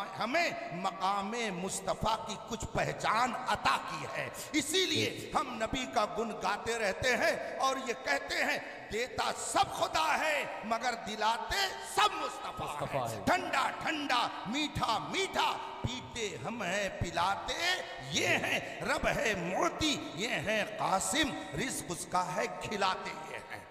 हमें मकामे मुस्तफ़ा की कुछ पहचान अता की है, इसीलिए हम नबी का गुण गाते रहते हैं और ये कहते हैं देता सब खुदा है मगर दिलाते सब मुस्तफ़ा है। ठंडा ठंडा मीठा मीठा पीते हम हैं पिलाते ये हैं, रब है मोती ये हैं कासिम, रिज़्क़ उसका है खिलाते ये हैं।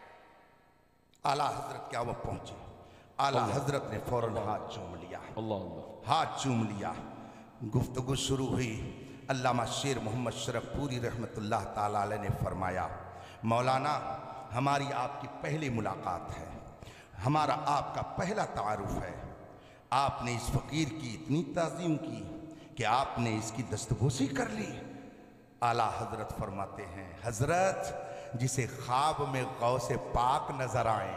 आला हजरत क्या वो पहुंचे, आला हजरत ने फौरन हाथ चूम लिया, हाथ चूम लिया। गुफ्तगू शुरू हुई। अल्लामा शेर मोहम्मद शरकपुरी रहमतुल्लाह ताला अलैह ने फरमाया, मौलाना हमारी आपकी पहली मुलाकात है, हमारा आपका पहला तारुफ है। आपने इस फ़कीर की इतनी ताज़ीम की कि आपने इसकी दस्तबोसी कर ली। आला हजरत फरमाते हैं, हजरत जिसे ख्वाब में गौसे पाक नजर आए,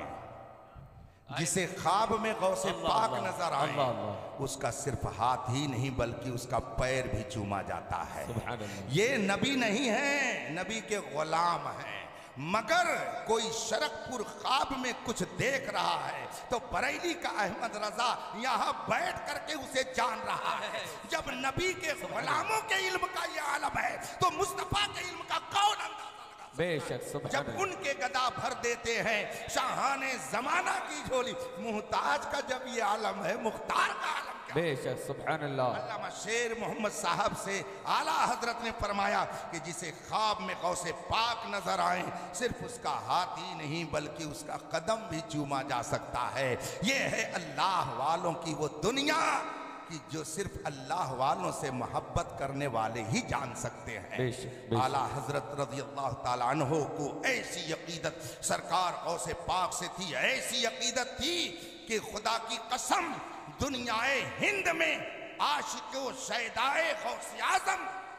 जिसे ख्वाब में गौसे पाक नजर आए, उसका सिर्फ हाथ ही नहीं बल्कि उसका पैर भी चूमा जाता है। ये नबी नहीं है, नबी के गुलाम हैं। मगर कोई शरकपुर ख्वाब में कुछ देख रहा है तो बरेली का अहमद रजा यहाँ बैठ करके उसे जान रहा है। जब नबी के गुलामों के इल्म का ये आलम है तो मुस्तफा के इल्म का कौन अंदाजा लगा? बेशक जब उनके गदा भर देते हैं शाहाने जमाना की झोली, मुहताज का जब ये आलम है, मुख्तार का आलम बेशक सुभान अल्लाह। अल्लामा शेर मोहम्मद साहब से आला हजरत ने फरमाया कि जिसे ख्वाब में गौसे पाक नजर आए, सिर्फ उसका हाथ ही नहीं बल्कि उसका कदम भी चूमा जा सकता है। ये है अल्लाह वालों की वो दुनिया कि जो सिर्फ अल्लाह वालों से मोहब्बत करने वाले ही जान सकते हैं। आला हजरत रज़ी अल्लाह ताला अन्हो को ऐसी यकीदत सरकार गौसे पाक से थी, ऐसी यकीदत थी कि खुदा की कसम दुनियाए हिंद में आशिको शैदाए गौसे आज़म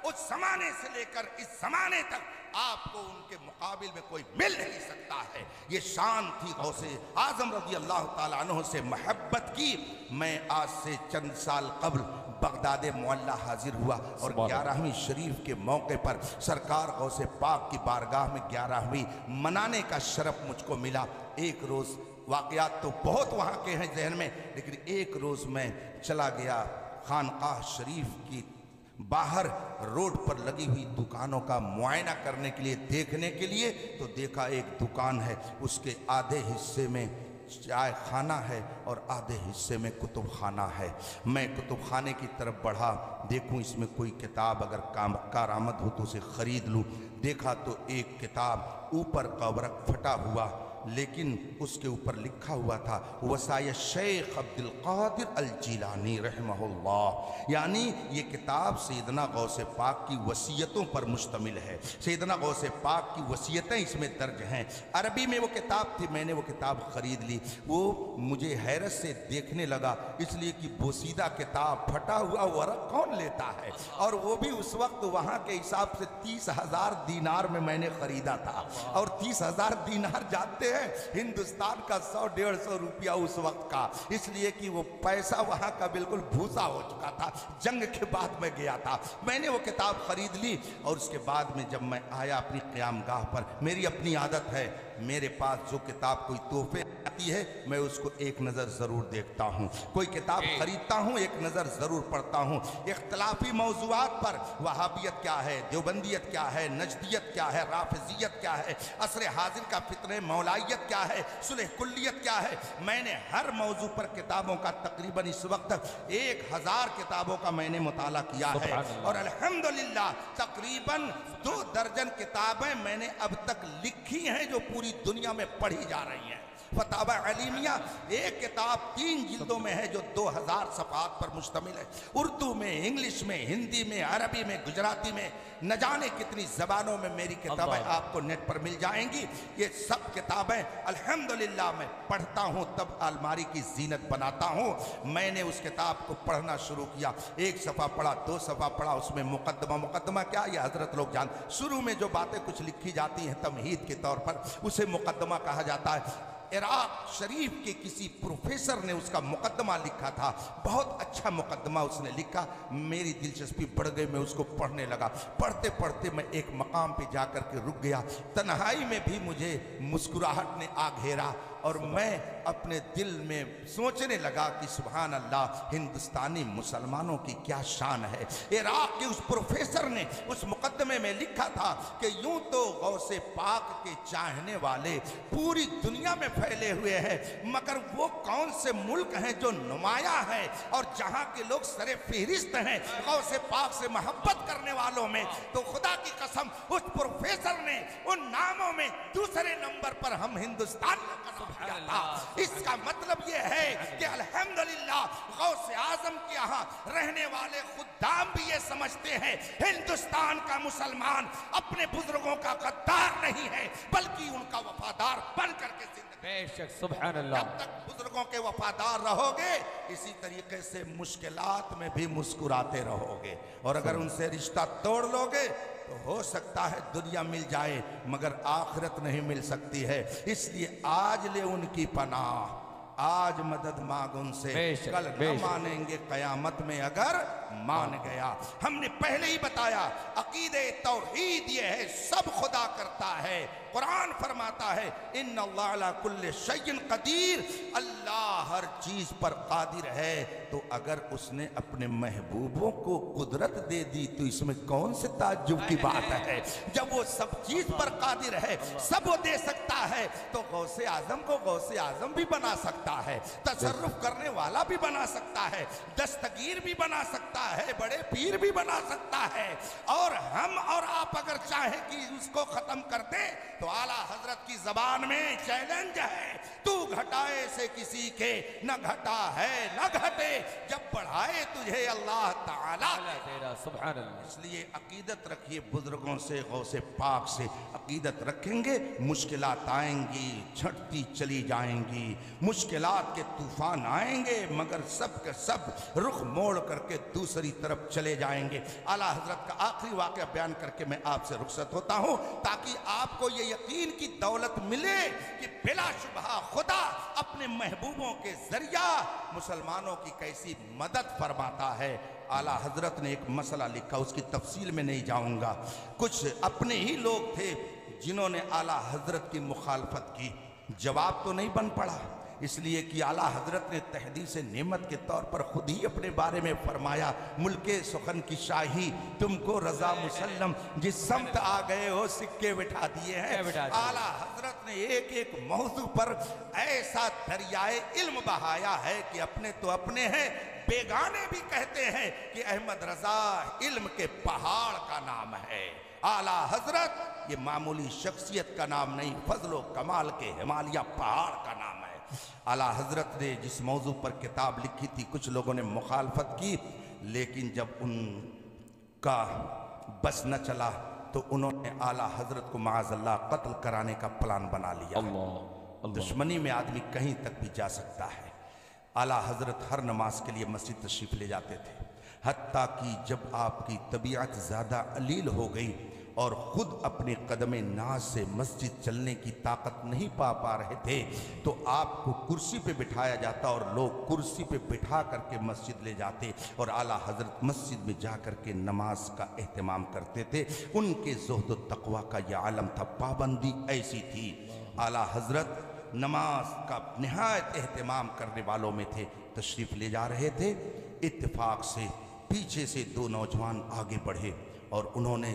उस जमाने से लेकर इस जमाने तक आपको उनके मुकाबिल में कोई मिल नहीं सकता है। ये शान थी गौसे आजम रज़ी अल्लाह ताला अन्हु से मोहब्बत की। मैं आज से चंद साल कबल बगदाद मुअल्ला हाजिर हुआ और 11वीं शरीफ के मौके पर सरकार गौसे पाक की बारगाह में 11वीं मनाने का शरफ मुझको मिला। एक रोज़ वाक़यात तो बहुत वहाँ के हैं जहन में, लेकिन एक रोज़ मैं चला गया खानकाह शरीफ की बाहर रोड पर लगी हुई दुकानों का मुआयना करने के लिए, देखने के लिए। तो देखा एक दुकान है, उसके आधे हिस्से में चाय खाना है और आधे हिस्से में कुतुब खाना है। मैं कुतुब खाने की तरफ बढ़ा, देखूं इसमें कोई किताब अगर कारआमद हो तो उसे ख़रीद लूं। देखा तो एक किताब ऊपर का वर्क फटा हुआ, लेकिन उसके ऊपर लिखा हुआ था वसाया शेख अब्दुल कादिर अल जिलानी रहमहुल्लाह, यानी ये किताब सैयदना गौसे पाक की वसीयतों पर मुश्तमिल है। सैयदना गौसे पाक की वसीयतें इसमें दर्ज हैं। अरबी में वो किताब थी, मैंने वो किताब ख़रीद ली। वो मुझे हैरत से देखने लगा, इसलिए कि बोसीदा किताब, फटा हुआ वर्क कौन लेता है, और वो भी उस वक्त वहाँ के हिसाब से 30,000 दीनार में मैंने ख़रीदा था। और 30,000 दीनार जानते हैं हिंदुस्तान का 100-150 रुपया उस वक्त का, इसलिए कि वो पैसा वहां का बिल्कुल भूसा हो चुका था। जंग के बाद में गया था, मैंने वो किताब खरीद ली। और उसके बाद में जब मैं आया अपनी क़यामगाह पर, मेरी अपनी आदत है, मेरे पास जो किताब कोई तोहफे आती है मैं उसको एक नज़र ज़रूर देखता हूँ। कोई किताब खरीदता हूँ एक नज़र ज़रूर पढ़ता हूँ। इख्तलाफी मौज़ूआत पर वहाबियत क्या है, देवबंदियत क्या है, नजदियत क्या है, राफिजियत क्या है, असर हाजिर का फितने मौलाइयत क्या है, सुलह कुल्लियत क्या है, मैंने हर मौजू पर किताबों का तकरीबन इस वक्त 1000 किताबों का मैंने मुताला किया है। और अल्हम्दुलिल्लाह तकरीबन 2 दर्जन किताबें मैंने अब तक लिखी हैं जो पूरी दुनिया में पढ़ी जा रही हैं। फतावा अलीमिया एक किताब 3 जिल्दों में है जो 2000 सफ़हात पर मुश्तमिल है। उर्दू में, इंग्लिश में, हिंदी में, अरबी में, गुजराती में, न जाने कितनी ज़बानों में मेरी किताबें आपको नेट पर मिल जाएंगी। ये सब किताबें अल्हम्दुलिल्लाह मैं पढ़ता हूँ, तब अलमारी की जीनत बनाता हूँ। मैंने उस किताब को पढ़ना शुरू किया, 1 सफ़ा पढ़ा, 2 सफ़ा पढ़ा, उसमें मुकद्दमा क्या, ये हज़रत लोग जान, शुरू में जो बातें कुछ लिखी जाती हैं तमहीद के तौर पर, उसे मुकद्दमा कहा जाता है। इराक शरीफ के किसी प्रोफेसर ने उसका मुकद्दमा लिखा था, बहुत अच्छा मुकद्दमा उसने लिखा। मेरी दिलचस्पी बढ़ गई, मैं उसको पढ़ने लगा। पढ़ते पढ़ते मैं एक मकाम पे जाकर के रुक गया। तन्हाई में भी मुझे मुस्कुराहट ने आ घेरा और मैं अपने दिल में सोचने लगा कि सुभान अल्लाह, हिंदुस्तानी मुसलमानों की क्या शान है। इराक के उस प्रोफेसर ने उस मुकद्दमे में लिखा था कि यूं तो गौसे पाक के चाहने वाले पूरी दुनिया में फैले हुए हैं, मगर वो कौन से मुल्क हैं जो नुमाया है और जहां के लोग सरे फहरिस्त हैं गौसे पाक से मोहब्बत करने वालों में। तो खुदा की कसम उस प्रोफेसर ने उन नामों में दूसरे नंबर पर हम हिंदुस्तान का नाम था। इसका मतलब यह है कि अल्हम्दुलिल्लाह गौसे आजम के यहाँ रहने वाले खुद्दाम भी ये समझते हैं हिंदुस्तान का मुसलमान अपने बुजुर्गों का गद्दार नहीं है, बल्कि उनका वफादार बन करके जिंदगी। बेशक सुभान अल्लाह। जब तक बुजुर्गों के वफादार रहोगे, इसी तरीके से मुश्किलात में भी मुस्कुराते रहोगे। और अगर उनसे रिश्ता तोड़ लोगे तो हो सकता है दुनिया मिल जाए मगर आखिरत नहीं मिल सकती है। इसलिए आज ले उनकी पनाह, आज मदद मांग उनसे, कल न मानेंगे कयामत में अगर मान गया। हमने पहले ही बताया अकीदे तौहीद ये है, सब खुदा करता है। कुरान फरमाता है इन्नल्लाह अला कुल्ले शैइन कदीर, अल्लाह हर चीज पर कादिर है। तो अगर उसने अपने महबूबों को कुदरत दे दी तो इसमें कौन से ताज्जुब की बात है। जब वो सब चीज पर कादिर है, सब वो दे सकता है, तो गौसे आजम को गौसे आजम भी बना सकता है, तसर्रुफ करने वाला भी बना सकता है, दस्तगीर भी बना सकता है, बड़े पीर भी बना सकता है। और हम और आप अगर चाहें कि उसको खत्म कर दें तो तो आला हजरत की जबान में चैलेंज है, तू घटाए से किसी के न घटा है न घटे, जब बढ़ाए तुझे अल्लाह ताला तेरा सुभान अल्लाह। इसलिए अकीदत रखिए बुजुर्गों से, गौसे पाक से अकीदत रखेंगे, मुश्किलात आएंगी, झटती चली जाएंगी, मुश्किलात के तूफान आएंगे, मगर सब के सब रुख मोड़ करके दूसरी तरफ चले जाएंगे। आला हजरत का आखिरी वाक़या बयान करके मैं आपसे रुखसत होता हूं, ताकि आपको ये यकीन की दौलत मिले कि बिलाशुबहा खुदा अपने महबूबों के जरिया मुसलमानों की कैसी मदद फरमाता है। आला हजरत ने एक मसला लिखा, उसकी तफसील में नहीं जाऊंगा। कुछ अपने ही लोग थे जिन्होंने आला हजरत की मुखालफत की, जवाब तो नहीं बन पड़ा, इसलिए कि आला हजरत ने तहदीस नेमत के तौर पर खुद ही अपने बारे में फरमाया, मुल्के सुखन की शाही तुमको रजा मुसल्लम, जिस समत आ गए हो सिक्के बिठा दिए हैं। आला हजरत ने एक एक मौजू पर ऐसा दरियाए इल्म बहाया है कि अपने तो अपने हैं, बेगाने भी कहते हैं कि अहमद रजा इल्म के पहाड़ का नाम है। आला हजरत ये मामूली शख्सियत का नाम नहीं, फजलो कमाल के हिमालय पहाड़ का नाम है। आला हजरत ने जिस मौजू पर किताब लिखी थी, कुछ लोगों ने मुखालफत की, लेकिन जब उनका बस न चला तो उन्होंने आला हजरत को माअज़ल्लाह कत्ल कराने का प्लान बना लिया। दुश्मनी में आदमी कहीं तक भी जा सकता है। आला हजरत हर नमाज के लिए मस्जिद तशरीफ ले जाते थे, हत्ता कि जब आपकी तबीयत ज़्यादा अलील हो गई और खुद अपने कदमे नाज से मस्जिद चलने की ताकत नहीं पा रहे थे, तो आपको कुर्सी पे बिठाया जाता और लोग कुर्सी पे बिठा करके मस्जिद ले जाते और आला हजरत मस्जिद में जा करके नमाज का एहतमाम करते थे। उनके ज़ुहद व तक़वा का यह आलम था, पाबंदी ऐसी थी। आला हजरत नमाज का निहायत एहतमाम करने वालों में थे। तशरीफ़ ले जा रहे थे, इत्तेफाक से पीछे से दो नौजवान आगे बढ़े और उन्होंने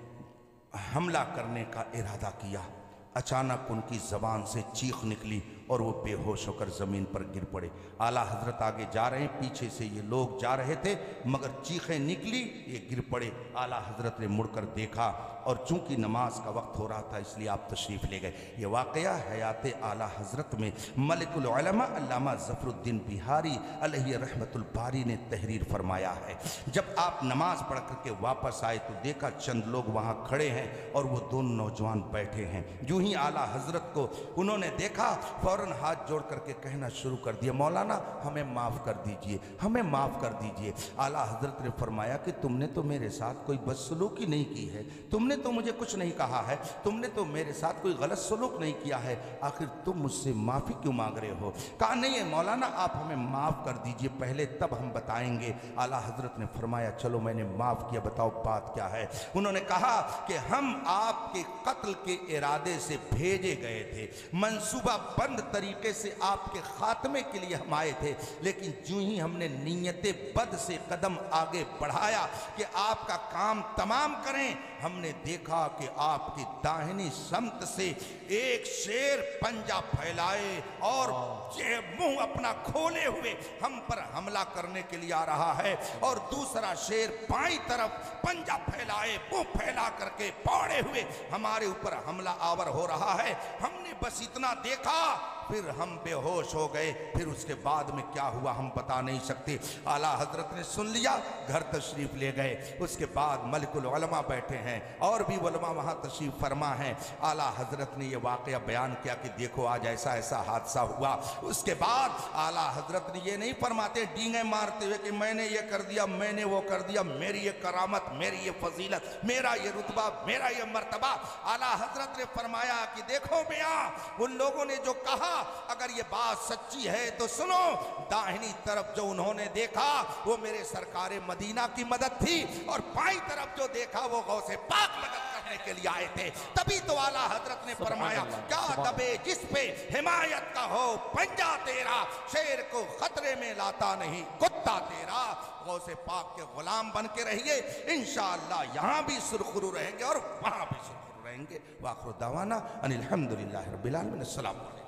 हमला करने का इरादा किया। अचानक उनकी ज़बान से चीख निकली और वो बेहोश होकर ज़मीन पर गिर पड़े। आला हजरत आगे जा रहे हैं, पीछे से ये लोग जा रहे थे, मगर चीखें निकली, ये गिर पड़े। आला हजरत ने मुड़कर देखा और चूंकि नमाज का वक्त हो रहा था इसलिए आप तशरीफ़ ले गए। ये वाक़या हयात आला हजरत में मलिकुल उलमा अल्लामा ज़फ़रुद्दीन बिहारी अलैहि रहमतुल बारी ने तहरीर फरमाया है। जब आप नमाज पढ़ करके वापस आए तो देखा चंद लोग वहाँ खड़े हैं और वो दोनों नौजवान बैठे हैं। यूं ही आला हजरत को उन्होंने देखा, फौरन हाथ जोड़ करके कहना शुरू कर दिया, मौलाना हमें माफ़ कर दीजिए, हमें माफ़ कर दीजिए। आला हजरत ने फरमाया कि तुमने तो मेरे साथ कोई बदसलूकी नहीं की है, तुमने तो मुझे कुछ नहीं कहा है, तुमने तो मेरे साथ कोई गलत सलूक नहीं किया है, आखिर तुम मुझसे माफ़ी क्यों मांग रहे हो? कहा नहीं है मौलाना, आप हमें माफ़ कर दीजिए, पहले तब हम बताएंगे। आला हजरत ने फरमाया चलो मैंने माफ़ किया, बताओ बात क्या है? उन्होंने कहा कि हम आपके कत्ल के इरादे से भेजे गए थे, मंसूबा बंद तरीके से आपके खात्मे के लिए हम आए थे, लेकिन जो ही हमने नीयत बद से कदम आगे बढ़ाया कि आपका काम तमाम करें, हमने देखा कि आपकी दाहिनी समत से एक शेर पंजा फैलाए और मुंह अपना खोले हुए हम पर हमला करने के लिए आ रहा है, और दूसरा शेर बाईं तरफ पंजा फैलाए मुंह फैला करके पौड़े हुए हमारे ऊपर हमला आवर हो रहा है। हमने बस इतना देखा, फिर हम बेहोश हो गए, फिर उसके बाद में क्या हुआ हम बता नहीं सकते। आला हजरत ने सुन लिया, घर तशरीफ ले गए। उसके बाद मलिकुल उलमा बैठे हैं और भी उलमा वहाँ तशरीफ फरमा हैं। आला हजरत ने यह वाक़या बयान किया कि देखो आज ऐसा ऐसा हादसा हुआ। उसके बाद आला हजरत ने ये नहीं फरमाते डींगे मारते हुए कि मैंने ये कर दिया, मैंने वो कर दिया, मेरी ये करामत, मेरी ये फजीलत, मेरा ये रुतबा, मेरा ये मर्तबा। आला हजरत ने फरमाया कि देखो मियाँ, उन लोगों ने जो कहा अगर ये बात सच्ची है तो सुनो, दाहिनी तरफ जो उन्होंने देखा वो मेरे सरकारे मदीना की मदद थी, और बाईं तरफ जो देखा वो गौसे पाक मदद करने के लिए आए थे। तभी तो आला हजरत ने फरमाया क्या दबे जिस पे हिमायत का हो पंजा तेरा, शेर को खतरे में लाता नहीं कुत्ता तेरा। गौसे पाक के गुलाम बन के रहिए, इंशाअल्लाह यहाँ भी सुरखुरू रहेंगे और वहाँ भी सुरखुरू रहेंगे। वाखिर दावाना अनिल हम्दुलिल्लाहि रब्बिल आलमीन। अस्सलाम वालेकुम।